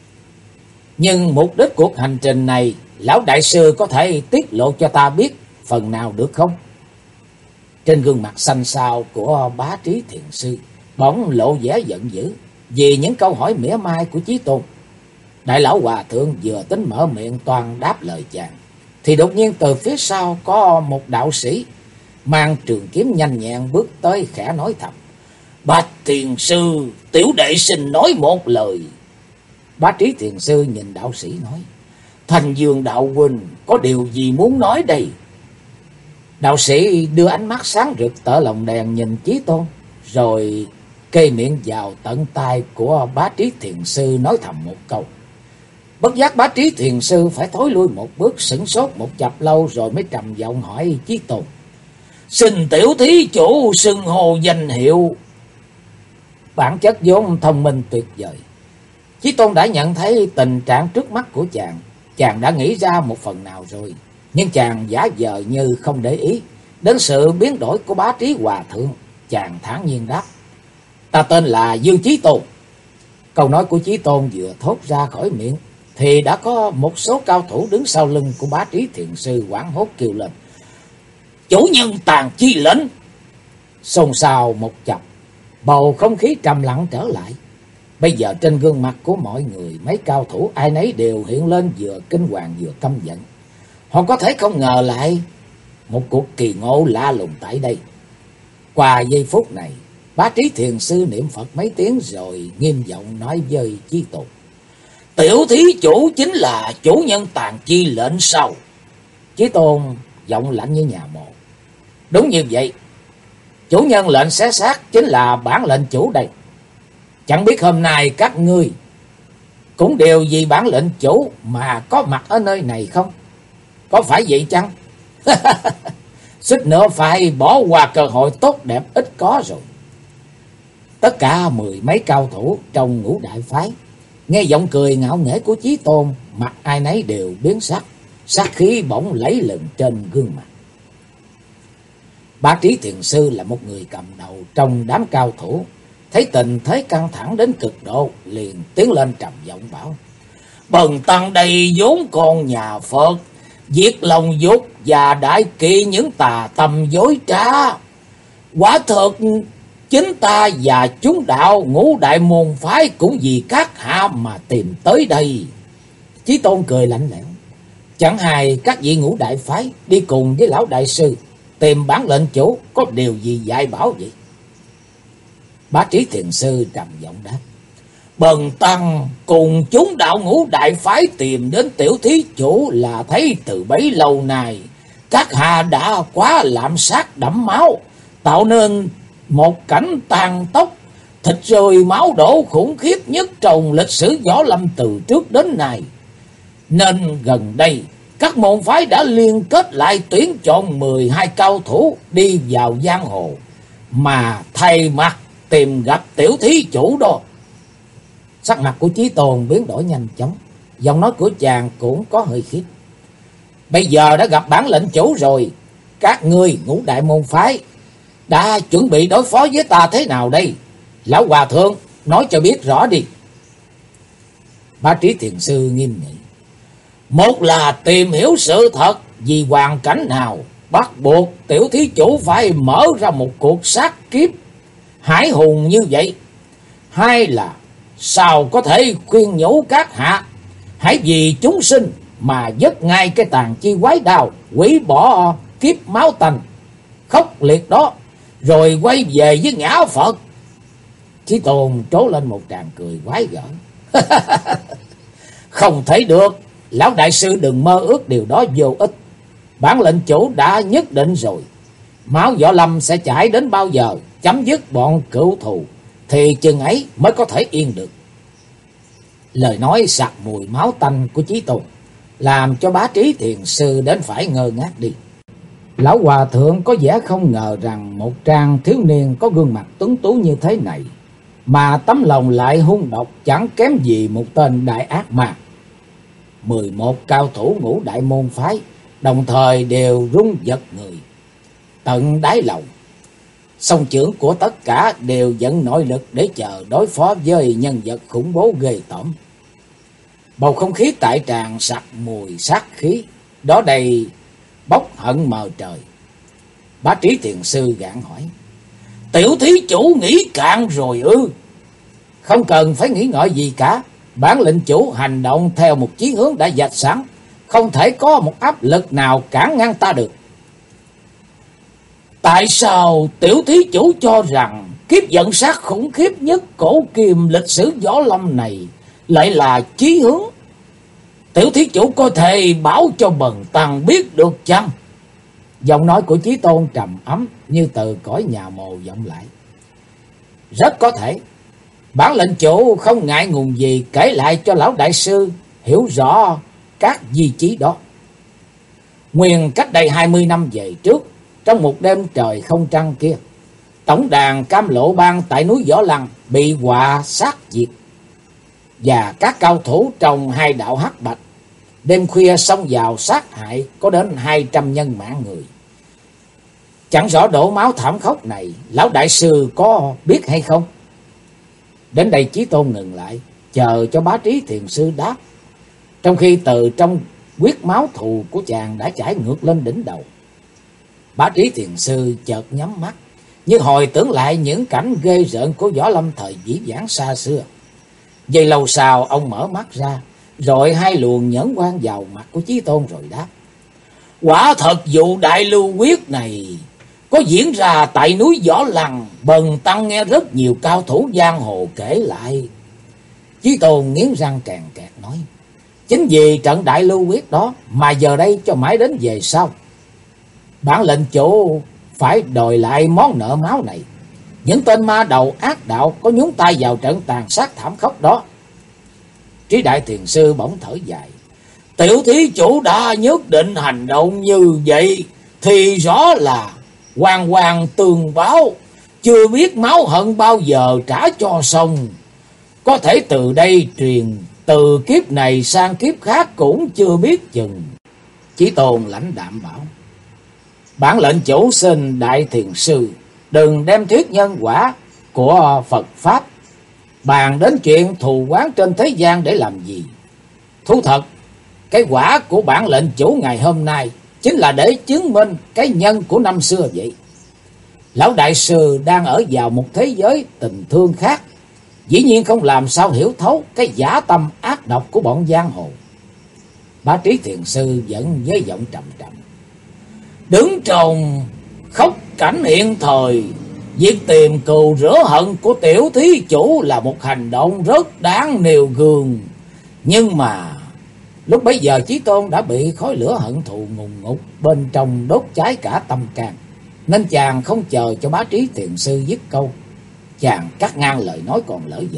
Nhưng mục đích cuộc hành trình này, lão đại sư có thể tiết lộ cho ta biết phần nào được không? Trên gương mặt xanh xao của Bá Trí thiền sư bỗng lộ vẻ giận dữ vì những câu hỏi mỉa mai của Chí Tôn. Đại lão hòa thượng vừa tính mở miệng toan đáp lời chàng, thì đột nhiên từ phía sau có một đạo sĩ mang trường kiếm nhanh nhẹn bước tới, khẽ nói thầm: Bạch thiền sư, tiểu đệ xin nói một lời. Bá Trí thiền sư nhìn đạo sĩ nói: Thành Dương đạo huynh có điều gì muốn nói đây? Đạo sĩ đưa ánh mắt sáng rực tở lồng đèn nhìn Chí Tôn, rồi kê miệng vào tận tai của Bá Trí thiền sư nói thầm một câu. Bất giác Bá Trí thiền sư phải thối lui một bước, sửng sốt một chập lâu rồi mới trầm giọng hỏi Chí Tôn: Xin tiểu thí chủ xưng hô danh hiệu. Bản chất vốn thông minh tuyệt vời, Chí Tôn đã nhận thấy tình trạng trước mắt của chàng. Chàng đã nghĩ ra một phần nào rồi, nhưng chàng giả vờ như không để ý đến sự biến đổi của Bá Trí hòa thượng. Chàng thản nhiên đáp: Ta tên là Dương Chí Tôn. Câu nói của Chí Tôn vừa thốt ra khỏi miệng thì đã có một số cao thủ đứng sau lưng của Bá Trí thiền sư hoảng hốt kêu lên: Chủ nhân Tàn Chi lệnh! Xôn xao một chập, bầu không khí trầm lặng trở lại. Bây giờ trên gương mặt của mọi người, mấy cao thủ ai nấy đều hiện lên vừa kinh hoàng vừa căm giận. Họ có thể không ngờ lại một cuộc kỳ ngộ lạ lùng tại đây. Qua giây phút này, Bá Trí thiền sư niệm Phật mấy tiếng rồi nghiêm giọng nói với Chí Tôn: Tiểu thí chủ chính là chủ nhân Tàn Chi lệnh sao? Chí Tôn giọng lạnh như nhà mồ: Đúng như vậy, chủ nhân lệnh xé xác chính là bản lệnh chủ đây. Chẳng biết hôm nay các ngươi cũng đều vì bản lệnh chủ mà có mặt ở nơi này không? Có phải vậy chăng? Suýt nữa phải bỏ qua cơ hội tốt đẹp ít có rồi. Tất cả mười mấy cao thủ trong Ngũ Đại phái nghe giọng cười ngạo nghễ của Chí Tôn, mặt ai nấy đều biến sắc, sát khí bỗng lẫy lừng trên gương mặt. Bá Trí thiền sư là một người cầm đầu trong đám cao thủ, thấy tình thế căng thẳng đến cực độ, liền tiến lên trầm giọng bảo: Bần tăng đây vốn con nhà Phật, diệt lòng dục và đại kỵ những tà tâm dối trá. Quả thật chính ta và chúng đạo Ngũ Đại môn phái cũng vì các hạ mà tìm tới đây. Chí Tôn cười lạnh lẽo: Chẳng hay các vị Ngũ Đại phái đi cùng với lão đại sư tìm bản lệnh chủ có điều gì dạy bảo vậy? Bá Trí thiền sư trầm giọng đáp: Bần tăng cùng chúng đạo Ngũ Đại phái tìm đến tiểu thí chủ là thấy từ bấy lâu nay các hạ đã quá lạm sát đẫm máu, tạo nên một cảnh tàn tóc, thịt rơi máu đổ khủng khiếp nhất trong lịch sử võ lâm từ trước đến nay. Nên gần đây các môn phái đã liên kết lại tuyển chọn 12 cao thủ đi vào giang hồ mà thay mặt tìm gặp tiểu thí chủ đó. Sắc mặt của Chí Tôn biến đổi nhanh chóng, giọng nói của chàng cũng có hơi khiếp: Bây giờ đã gặp bản lệnh chủ rồi, các ngươi Ngũ Đại môn phái đã chuẩn bị đối phó với ta thế nào đây? Lão hòa thượng nói cho biết rõ đi. Bá Trí thiền sư nghiêm nghị: Một là tìm hiểu sự thật, vì hoàn cảnh nào bắt buộc tiểu thí chủ phải mở ra một cuộc sát kiếp hải hùng như vậy. Hai là sao có thể khuyên nhủ các hạ hãy vì chúng sinh mà dứt ngay cái tàn chi quái đao, hủy bỏ kiếp máu tanh khốc liệt đó, rồi quay về với ngã Phật. Chí Tôn trố lên một tràng cười quái gở: Không thấy được, lão đại sư đừng mơ ước điều đó vô ích. Bản lệnh chủ đã nhất định rồi, máu võ lâm sẽ chảy đến bao giờ chấm dứt bọn cựu thù thì chừng ấy mới có thể yên được. Lời nói sặc mùi máu tanh của Chí Tôn làm cho Bá Trí thiền sư đến phải ngơ ngác đi. Lão hòa thượng có vẻ không ngờ rằng một trang thiếu niên có gương mặt tuấn tú như thế này mà tấm lòng lại hung độc chẳng kém gì một tên đại ác ma. 11 cao thủ Ngũ Đại môn phái đồng thời đều rung giật người tận đáy lòng. Song chưởng của tất cả đều dẫn nội lực để chờ đối phó với nhân vật khủng bố ghê tởm. Bầu không khí tại tràng sặc mùi sát khí, đó đầy bốc hận mờ trời. Bá Trí thiền sư gạn hỏi: Tiểu thí chủ nghĩ cạn rồi ư? Không cần phải nghĩ ngợi gì cả, bản lệnh chủ hành động theo một chí hướng đã vạch sẵn, không thể có một áp lực nào cản ngăn ta được. Tại sao tiểu thí chủ cho rằng Kiếp giận sát khủng khiếp nhất cổ kim lịch sử võ lâm này lại là chí hướng. Tiểu thí chủ có thể bảo cho bần tăng biết được chăng? Giọng nói của Chí Tôn trầm ấm như từ cõi nhà mồ vọng lại. Rất có thể. Bản lệnh chủ không ngại ngùng gì kể lại cho lão đại sư hiểu rõ các di chí đó. Nguyên cách đây 20 năm về trước, trong một đêm trời không trăng kia, tổng đàn Cam Lộ Bang tại núi Võ Lăng bị họa sát diệt, và các cao thủ trong hai đạo hắc bạch đêm khuya xông vào sát hại có đến 200 nhân mạng người. Chẳng rõ đổ máu thảm khốc này lão đại sư có biết hay không? Đến đây Chí Tôn ngừng lại, chờ cho Bá Trí Thiền sư đáp, trong khi từ trong huyết máu thù của chàng đã chảy ngược lên đỉnh đầu. Bá Trí Thiền sư chợt nhắm mắt, như hồi tưởng lại những cảnh ghê rợn của võ lâm thời dĩ vãng xa xưa. Giây lâu sau ông mở mắt ra, rồi hai luồng nhẫn quang vào mặt của Chí Tôn rồi đáp: quả thật vụ đại lưu quyết này có diễn ra tại núi Võ Lăng, bần tăng nghe rất nhiều cao thủ giang hồ kể lại. Chí Tôn nghiến răng kèn kẹt nói: chính vì trận đại lưu quyết đó mà giờ đây cho mãi đến về sau, bản lệnh chủ phải đòi lại món nợ máu này. Những tên ma đầu ác đạo có nhúng tay vào trận tàn sát thảm khốc đó. Trí Đại Thiền sư bỗng thở dài: tiểu thí chủ đã nhất định hành động như vậy thì rõ là hoàn hoàn tường báo, chưa biết máu hận bao giờ trả cho xong. Có thể từ đây truyền từ kiếp này sang kiếp khác cũng chưa biết chừng. Chí Tôn lãnh đạm bảo: bản lệnh chủ xin Đại Thiền sư đừng đem thuyết nhân quả của Phật Pháp bàn đến chuyện thù oán trên thế gian để làm gì. Thú thật, cái quả của bản lệnh chủ ngày hôm nay chính là để chứng minh cái nhân của năm xưa vậy. Lão đại sư đang ở vào một thế giới tình thương khác, dĩ nhiên không làm sao hiểu thấu cái dã tâm ác độc của bọn giang hồ. Bá Trí Thiền sư vẫn với giọng trầm trầm: đứng trong khốc cảnh hiện thời, việc tìm cừu rửa hận của tiểu thí chủ là một hành động rất đáng nêu gương. Nhưng mà lúc bấy giờ Chí Tôn đã bị khói lửa hận thù ngùn ngụt bên trong đốt cháy cả tâm can, nên chàng không chờ cho Bá Trí Thiền sư dứt câu, chàng cắt ngang lời nói còn lỡ dở.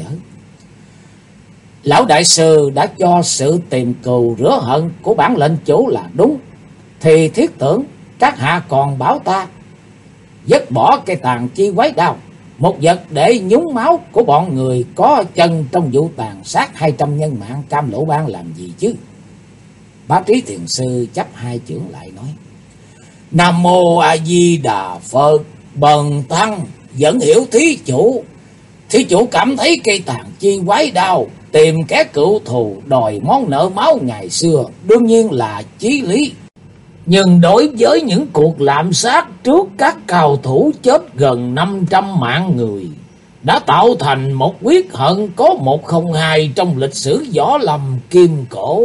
Lão đại sư đã cho sự tìm cừu rửa hận của bản lệnh chủ là đúng, thì thiết tưởng các hạ còn bảo ta dứt bỏ cây tàn chi quái đao, một vật để nhúng máu của bọn người có chân trong vụ tàn sát 200 nhân mạng Cam Lộ Bang làm gì chứ? Bá Trí Thiền sư chắp hai chưởng lại nói: Nam Mô A Di Đà Phật, bần tăng vẫn hiểu thí chủ. Thí chủ cảm thấy cây tàn chi quái đao tìm kẻ cựu thù đòi món nợ máu ngày xưa đương nhiên là chí lý. Nhưng đối với những cuộc lạm sát trước các cao thủ chết gần 500 mạng người, đã tạo thành một quyết hận có 102 trong lịch sử võ lâm kim cổ,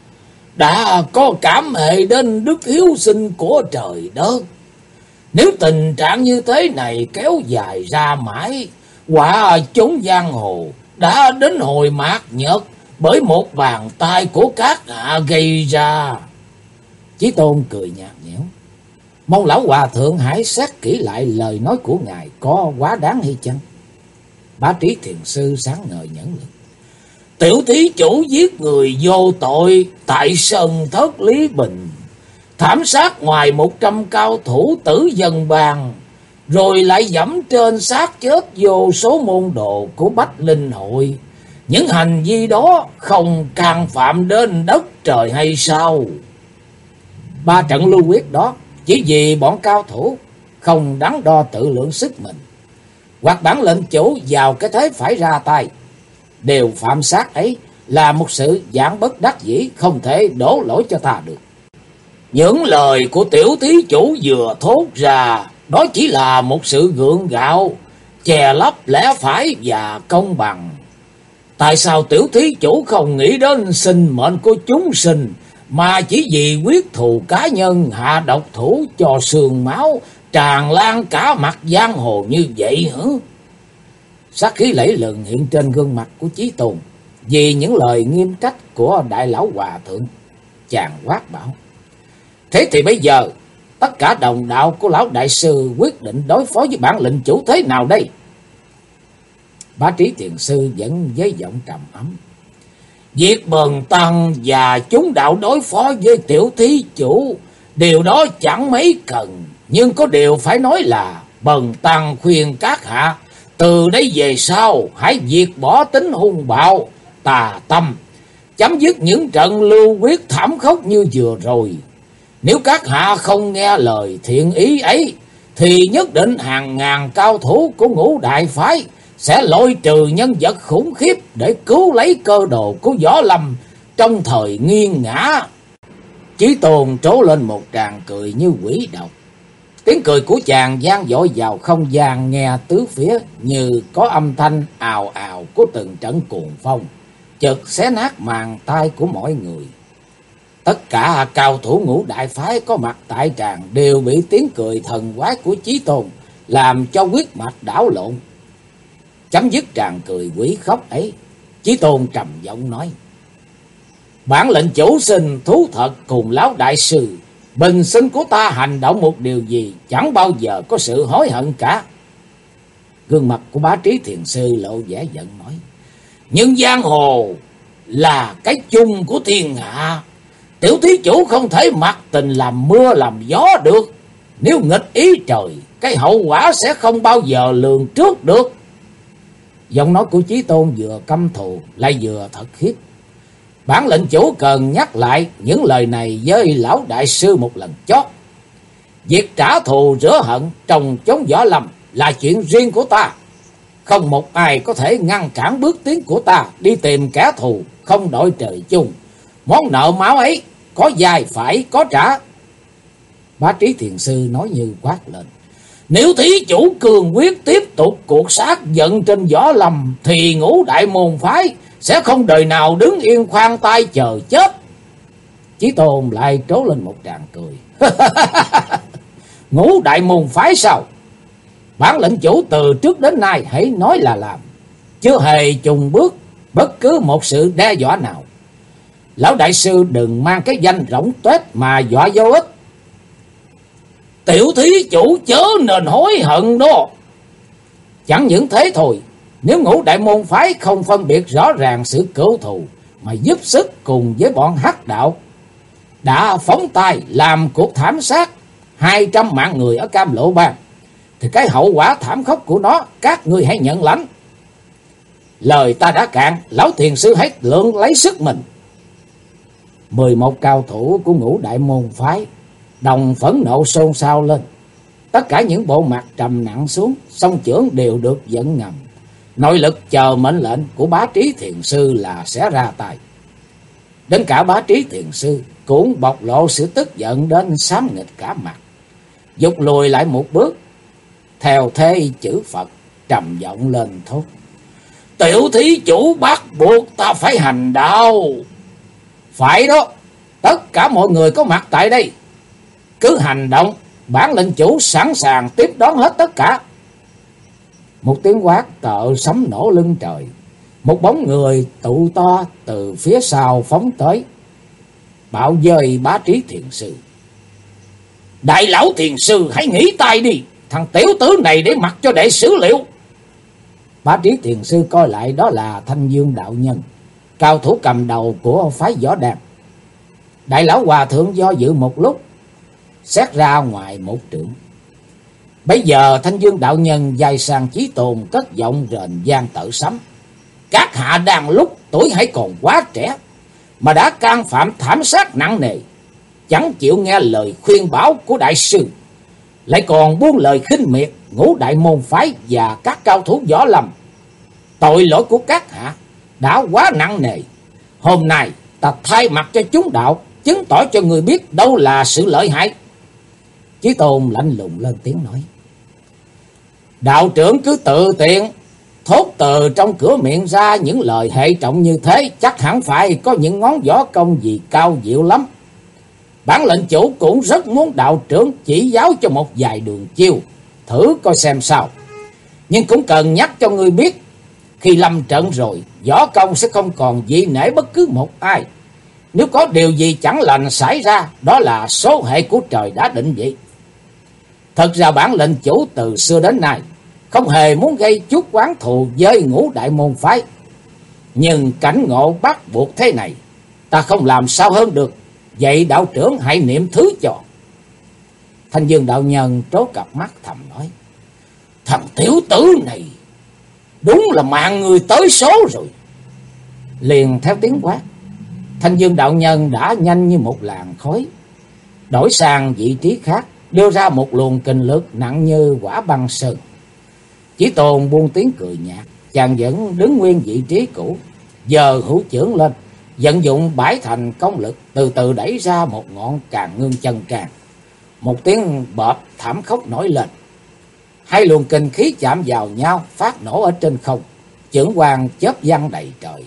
đã có cảm hệ đến đức hiếu sinh của trời đất. Nếu tình trạng như thế này kéo dài ra mãi, quả chúng giang hồ đã đến hồi mạt nhật bởi một bàn tay của các hạ gây ra. Chí Tôn cười nhạt nhẽo: mong lão hòa thượng hãy xét kỹ lại lời nói của ngài có quá đáng hay chăng? Bá Trí Thiền sư sáng ngời nhẫn lực: tiểu thí chủ giết người vô tội tại sân thất Lý Bình, thảm sát ngoài 100 cao thủ tử dân bang, rồi lại dẫm trên xác chết vô số môn đồ của Bách Linh Hội. Những hành vi đó không can phạm đến đất trời hay sao? 3 trận lưu quyết đó chỉ vì bọn cao thủ không đắn đo tự lượng sức mình, hoặc bản lệnh chủ vào cái thế phải ra tay, đều phạm sát ấy là một sự giảng bất đắc dĩ, không thể đổ lỗi cho ta được. Những lời của tiểu thí chủ vừa thốt ra đó chỉ là một sự gượng gạo, che lấp lẽ phải và công bằng. Tại sao tiểu thí chủ không nghĩ đến sinh mệnh của chúng sinh, mà chỉ vì quyết thù cá nhân hạ độc thủ cho sương máu tràn lan cả mặt giang hồ như vậy hả? Sát khí lẫy lừng hiện trên gương mặt của Chí Tôn vì những lời nghiêm trách của đại lão hòa thượng. Chàng quát bảo: thế thì bây giờ tất cả đồng đạo của lão đại sư quyết định đối phó với bản lệnh chủ thế nào đây? Bá Trí Thiền Sư vẫn với giọng trầm ấm: việc Bần Tăng và chúng đạo đối phó với tiểu thí chủ, điều đó chẳng mấy cần. Nhưng có điều phải nói là Bần Tăng khuyên các hạ từ đây về sau hãy diệt bỏ tính hung bạo, tà tâm, chấm dứt những trận lưu huyết thảm khốc như vừa rồi. Nếu các hạ không nghe lời thiện ý ấy, thì nhất định hàng ngàn cao thủ của Ngũ Đại Phái sẽ loại trừ nhân vật khủng khiếp để cứu lấy cơ đồ của Võ Lâm trong thời nghiêng ngã. Chí Tôn trố lên một tràng cười như quỷ độc. Tiếng cười của chàng vang dội vào không gian nghe tứ phía, như có âm thanh ào ào của từng trận cuồng phong, chợt xé nát màng tai của mọi người. Tất cả cao thủ Ngũ Đại Phái có mặt tại tràng đều bị tiếng cười thần quái của Chí Tôn làm cho huyết mạch đảo lộn. Chấm dứt tràng cười quỷ khóc ấy, Chí Tôn trầm giọng nói: bản lệnh chủ xin thú thật cùng lão đại sư, bình sinh của ta hành động một điều gì chẳng bao giờ có sự hối hận cả. Gương mặt của Bá Trí Thiền Sư lộ vẻ giận nói: nhưng giang hồ là cái chung của thiên hạ, tiểu thí chủ không thể mặc tình làm mưa làm gió được. Nếu nghịch ý trời, cái hậu quả sẽ không bao giờ lường trước được. Giọng nói của Chí Tôn vừa căm thù lại vừa thật khiếp. Bản lệnh chủ cần nhắc lại những lời này với lão đại sư một lần chót. Việc trả thù rửa hận trong chốn Võ Lâm là chuyện riêng của ta. Không một ai có thể ngăn cản bước tiến của ta đi tìm kẻ thù không đội trời chung. Món nợ máu ấy có dài phải có trả. Bá Trí Thiền Sư nói như quát lên: nếu thí chủ cường quyết tiếp tục cuộc sát giận trên Võ Lâm, thì Ngũ Đại môn phái sẽ không đời nào đứng yên khoan tay chờ chết. Chí Tôn lại trố lên một tràng cười: Ngũ Đại môn phái sao? Bản lệnh chủ từ trước đến nay hãy nói là làm, chưa hề chùng bước bất cứ một sự đe dọa nào. Lão đại sư đừng mang cái danh rỗng tuếch mà dọa vô ích. Tiểu thí chủ chớ nên hối hận đó. Chẳng những thế thôi, nếu Ngũ Đại môn phái không phân biệt rõ ràng sự cửu thù mà giúp sức cùng với bọn hắc đạo đã phóng tay làm cuộc thảm sát 200 mạng người ở Cam Lộ Bang, thì cái hậu quả thảm khốc của nó các ngươi hãy nhận lãnh. Lời ta đã cạn, lão thiền sư hãy lượng lấy sức mình. 11 cao thủ của Ngũ Đại môn phái đồng phẫn nộ xôn xao lên. Tất cả những bộ mặt trầm nặng xuống, song chưởng đều được dẫn ngầm. Nội lực chờ mệnh lệnh của Bá Trí Thiền Sư là sẽ ra tay. Đến cả Bá Trí Thiền Sư cũng bộc lộ sự tức giận đến xám nghịch cả mặt, giục lùi lại một bước, theo thế chữ Phật trầm giọng lên thốt: tiểu thí chủ bắt buộc ta phải hành đạo. Phải đó, tất cả mọi người có mặt tại đây cứ hành động, bản lệnh chủ sẵn sàng tiếp đón hết tất cả. Một tiếng quát tợ sấm nổ lưng trời. Một bóng người tụ to từ phía sau phóng tới, bạo dời Bá Trí Thiền Sư. Đại lão thiền sư hãy nghỉ tay đi, thằng tiểu tử này để mặc cho đệ xử liệu. Bá Trí Thiền Sư coi lại đó là Thanh Dương đạo nhân, cao thủ cầm đầu của phái Võ Đàn. Đại lão hòa thượng do dự một lúc, xét ra ngoài một trượng. Bây giờ Thanh Dương đạo nhân dài sang Chí Tôn cất giọng rền vang tợ sấm: các hạ đang lúc tuổi hãy còn quá trẻ mà đã can phạm thảm sát nặng nề, chẳng chịu nghe lời khuyên bảo của đại sư, lại còn buông lời khinh miệt Ngũ Đại môn phái và các cao thủ Võ Lâm. Tội lỗi của các hạ đã quá nặng nề. Hôm nay ta thay mặt cho chúng đạo chứng tỏ cho người biết đâu là sự lợi hại. Chí Tôn lạnh lùng lên tiếng nói: đạo trưởng cứ tự tiện thốt từ trong cửa miệng ra những lời hệ trọng như thế, chắc hẳn phải có những ngón võ công gì cao diệu lắm. Bản lệnh chủ cũng rất muốn đạo trưởng chỉ giáo cho một vài đường chiêu, thử coi xem sao. Nhưng cũng cần nhắc cho ngươi biết, Khi lâm trận rồi, võ công sẽ không còn vị nể bất cứ một ai. Nếu có điều gì chẳng lành xảy ra, đó là số hệ của trời đã định vậy. Thật ra bản lệnh chủ từ xưa đến nay không hề muốn gây chút oán thù với Ngũ Đại môn phái. Nhưng cảnh ngộ bắt buộc thế này, ta không làm sao hơn được. Vậy đạo trưởng hãy niệm thứ cho. Thanh Dương đạo nhân trố cặp mắt thầm nói: thằng tiểu tử này đúng là mạng người tới số rồi. Liền theo tiếng quát, Thanh Dương đạo nhân đã nhanh như một làn khói đổi sang vị trí khác, đưa ra một luồng kình lực nặng như quả băng sơn. Chí Tôn buông tiếng cười nhạt, chàng vẫn đứng nguyên vị trí cũ, giờ hữu chưởng lên, vận dụng bãi thành công lực, từ từ đẩy ra một ngọn Càn Ngưng chân tràng. Một tiếng bợp thảm khốc nổi lên, hai luồng kinh khí chạm vào nhau, phát nổ ở trên không, chưởng quang chớp văng đầy trời.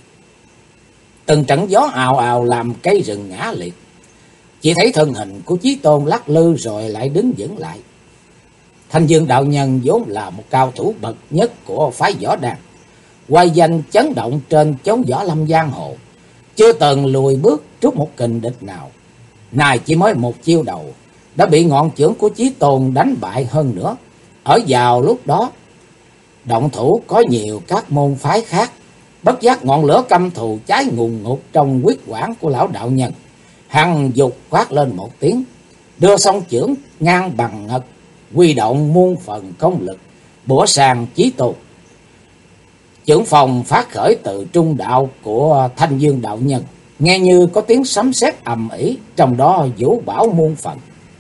Từng trận gió ào ào làm cây rừng ngã liệt. Chỉ thấy thân hình của Chí Tôn lắc lư rồi lại đứng vững lại. Thanh Dương đạo nhân vốn là một cao thủ bậc nhất của phái võ đàn, oai danh chấn động trên chốn võ lâm giang hồ, chưa từng lùi bước trước một kình địch nào. Này chỉ mới một chiêu đầu đã bị ngọn chưởng của Chí Tôn đánh bại hơn nữa. Ở vào lúc đó, động thủ có nhiều các môn phái khác. Bất giác ngọn lửa căm thù cháy ngùn ngụt trong huyết quản của lão đạo nhân. Hằng dục quát lên một tiếng, đưa song chưởng ngang bằng ngực, huy động muôn phần công lực bủa sang Chí Tôn. Chưởng phòng phát khởi từ trung đạo của Thanh Dương đạo nhân, nghe như có tiếng sấm sét ầm ĩ, trong đó vũ bão muôn phần.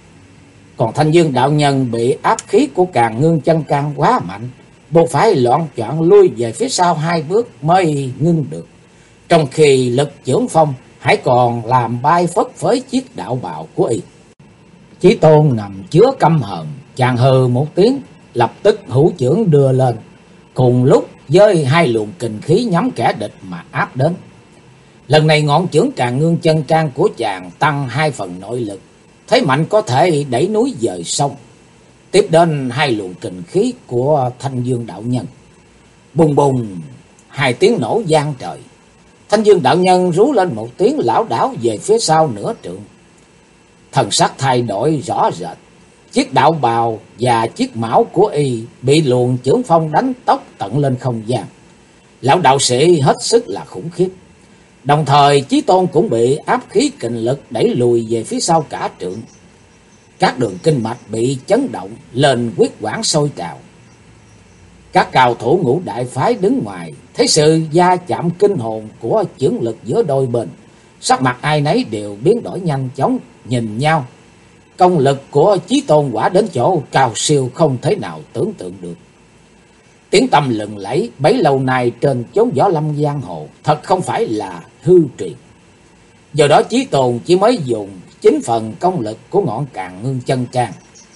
Còn Thanh Dương đạo nhân bị áp khí của Càn Ngưng chân can quá mạnh, buộc phải loạn choạng lui về phía sau hai bước mới ngưng được. Trong khi lực chưởng phong hãy còn làm bay phất phới chiếc đạo bào của y. Chí Tôn nằm chứa căm hờn, chàng hừ một tiếng, lập tức hữu chưởng đưa lên, cùng lúc với hai luồng kình khí nhắm kẻ địch mà áp đến. Lần này ngọn chưởng Càn Ngưng chân trang của chàng tăng hai phần nội lực, thế mạnh có thể đẩy núi dời sông. Tiếp đến hai luồng kình khí của Thanh Dương đạo nhân, bùng bùng, hai tiếng nổ vang trời. Thanh Dương đạo nhân rú lên một tiếng, lảo đảo về phía sau nửa trượng. Thần sắc thay đổi rõ rệt, chiếc đạo bào và chiếc mão của y bị luồng chưởng phong đánh tốc tận lên không gian. Lão đạo sĩ hết sức là khủng khiếp. Đồng thời Chí Tôn cũng bị áp khí kình lực đẩy lùi về phía sau cả trượng. Các đường kinh mạch bị chấn động lên, huyết quản sôi trào. Các cao thủ Ngũ Đại phái đứng ngoài thấy sự va chạm kinh hồn của chưởng lực giữa đôi bên, sắc mặt ai nấy đều biến đổi nhanh chóng, nhìn nhau. Công lực của Chí Tôn quả đến chỗ cao siêu không thể nào tưởng tượng được. Tiếng tăm lừng lẫy bấy lâu nay trên chốn võ lâm giang hồ thật không phải là hư truyền. Do đó Chí Tôn chỉ mới dùng 9 phần công lực của ngọn Càn Ngưng chân trang,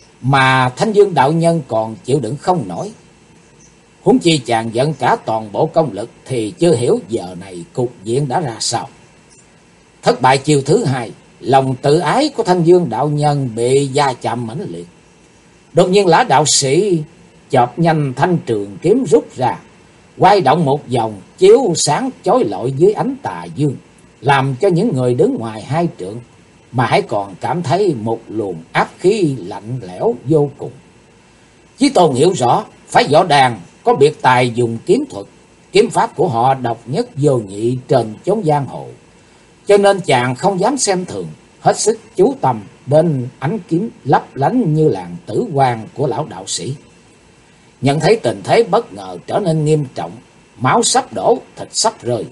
mà Thanh Dương đạo nhân còn chịu đựng không nổi. Huống chi chàng dẫn cả toàn bộ công lực thì chưa hiểu giờ này cục diện đã ra sao. Thất bại chiêu thứ hai, lòng tự ái của Thanh Dương đạo nhân bị va chạm mãnh liệt. Đột nhiên lã đạo sĩ chộp nhanh thanh trường kiếm rút ra, quay động một vòng, chiếu sáng chói lọi dưới ánh tà dương, làm cho những người đứng ngoài hai trượng mà hãy còn cảm thấy một luồng áp khí lạnh lẽo vô cùng. Chí Tôn hiểu rõ phái võ đàn có biệt tài dùng kiếm thuật, kiếm pháp của họ độc nhất vô nhị trên chốn giang hồ, cho nên chàng không dám xem thường, hết sức chú tâm đến ánh kiếm lấp lánh như làn tử quang của lão đạo sĩ. Nhận thấy tình thế bất ngờ trở nên nghiêm trọng, máu sắp đổ, thịt sắp rơi,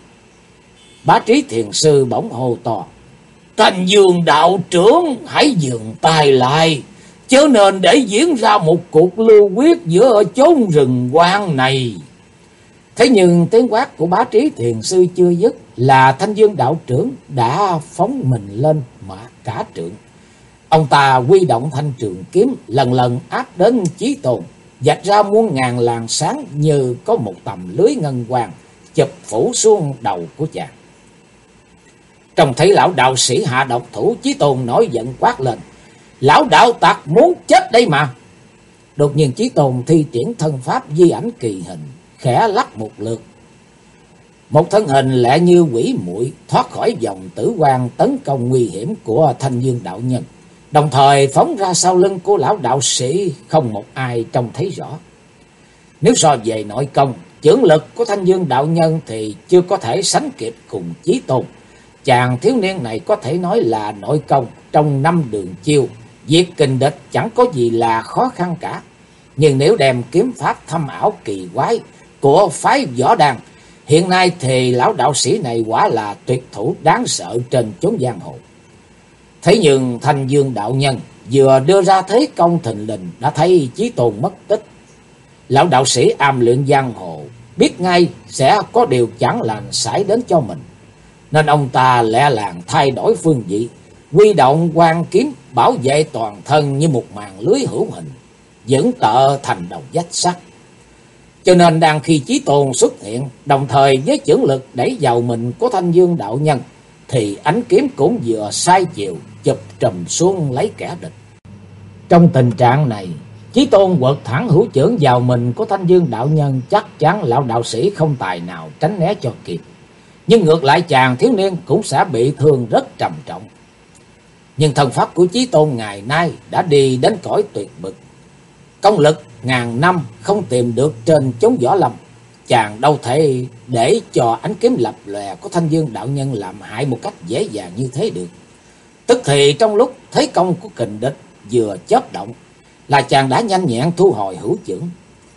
Bá Trí thiền sư bỗng hô to: Thanh Dương đạo trưởng, hãy dừng tay lại, chớ nên để diễn ra một cuộc lưu quyết giữa chốn rừng hoang này. Thế nhưng tiếng quát của Bá Trí thiền sư chưa dứt, là Thanh Dương đạo trưởng đã phóng mình lên mà cả trượng. Ông ta huy động thanh trường kiếm lần lần áp đến Chí Tôn, vạch ra muôn ngàn làn sáng như có một tầm lưới ngân quang chụp phủ xuống đầu của chàng. Trông thấy lão đạo sĩ hạ độc thủ, Chí Tôn nổi giận quát lên: Lão đạo tặc muốn chết đây mà! Đột nhiên Chí Tôn thi triển thân pháp di ảnh kỳ hình, khẽ lắc một lượt, Một thân hình lẹ như quỷ muội thoát khỏi vòng tử quan tấn công nguy hiểm của Thanh Dương đạo nhân, đồng thời phóng ra sau lưng của lão đạo sĩ, không một ai trông thấy rõ. Nếu so về nội công, chưởng lực của Thanh Dương đạo nhân thì chưa có thể sánh kịp cùng Chí Tôn. Chàng thiếu niên này có thể nói là nội công trong 5 đường chiêu, diệt kình địch chẳng có gì là khó khăn cả. Nhưng nếu đem kiếm pháp thâm ảo kỳ quái của phái Võ Đàn, hiện nay thì lão đạo sĩ này quả là tuyệt thủ đáng sợ trên chốn giang hồ. Thế nhưng Thanh Dương đạo nhân vừa đưa ra thế công thình lình đã thấy Chí Tôn mất tích. Lão đạo sĩ am luyện giang hồ biết ngay sẽ có điều chẳng lành xảy đến cho mình, nên ông ta lẹ làng thay đổi phương vị, huy động quan kiếm bảo vệ toàn thân như một màn lưới hữu hình, vững tợ thành đầu vách sắt. Cho nên đang khi Chí Tôn xuất hiện, đồng thời với chưởng lực đẩy vào mình của Thanh Dương đạo nhân, thì ánh kiếm cũng vừa sai chiều chụp trùm xuống lấy kẻ địch. Trong tình trạng này, Chí Tôn quật thẳng hữu chưởng vào mình của Thanh Dương đạo nhân, chắc chắn lão đạo sĩ không tài nào tránh né cho kịp. Nhưng ngược lại chàng thiếu niên cũng sẽ bị thương rất trầm trọng. Nhưng thần pháp của Chí Tôn ngày nay đã đi đến cõi tuyệt bực. Công lực ngàn năm không tìm được trên chốn võ lâm, chàng đâu thể để cho ánh kiếm lập lòe của Thanh Dương đạo nhân làm hại một cách dễ dàng như thế được. Tức thì trong lúc thế công của kình địch vừa chớp động, là chàng đã nhanh nhẹn thu hồi hữu chưởng.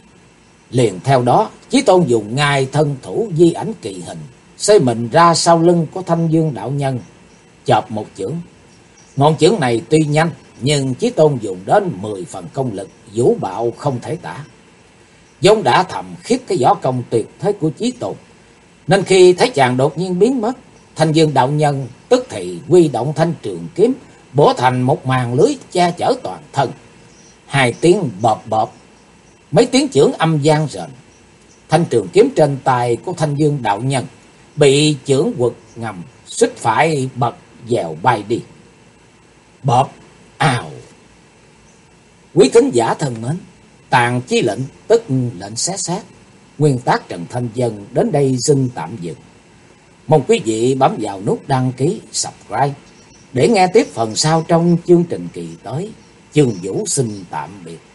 Liền theo đó, Chí Tôn dùng ngay thân thủ di ảnh kỳ hình, xây mình ra sau lưng của Thanh Dương đạo nhân, chộp một chưởng. Ngọn chưởng này tuy nhanh, nhưng Chí Tôn dùng đến 10 phần công lực, vũ bạo không thể tả. Vốn đã thầm khiếp cái võ công tuyệt thế của Chí Tôn, nên khi thấy chàng đột nhiên biến mất, Thanh Dương đạo nhân tức thì huy động thanh trường kiếm, bổ thành một màn lưới che chở toàn thân. 2 tiếng bợp bợp, mấy tiếng chưởng âm vang rền. Thanh trường kiếm trên tay của Thanh Dương đạo nhân bị chưởng quật ngầm, suýt phải bật dèo bay đi. Bợp ào. Quý thính giả thân mến, Tàn Chi Lệnh tức lệnh xé xác, nguyên tác Trần Thanh Vân đến đây xin tạm dừng. Mong quý vị bấm vào nút đăng ký, subscribe để nghe tiếp phần sau trong chương trình kỳ tới. Chương Vũ xin tạm biệt.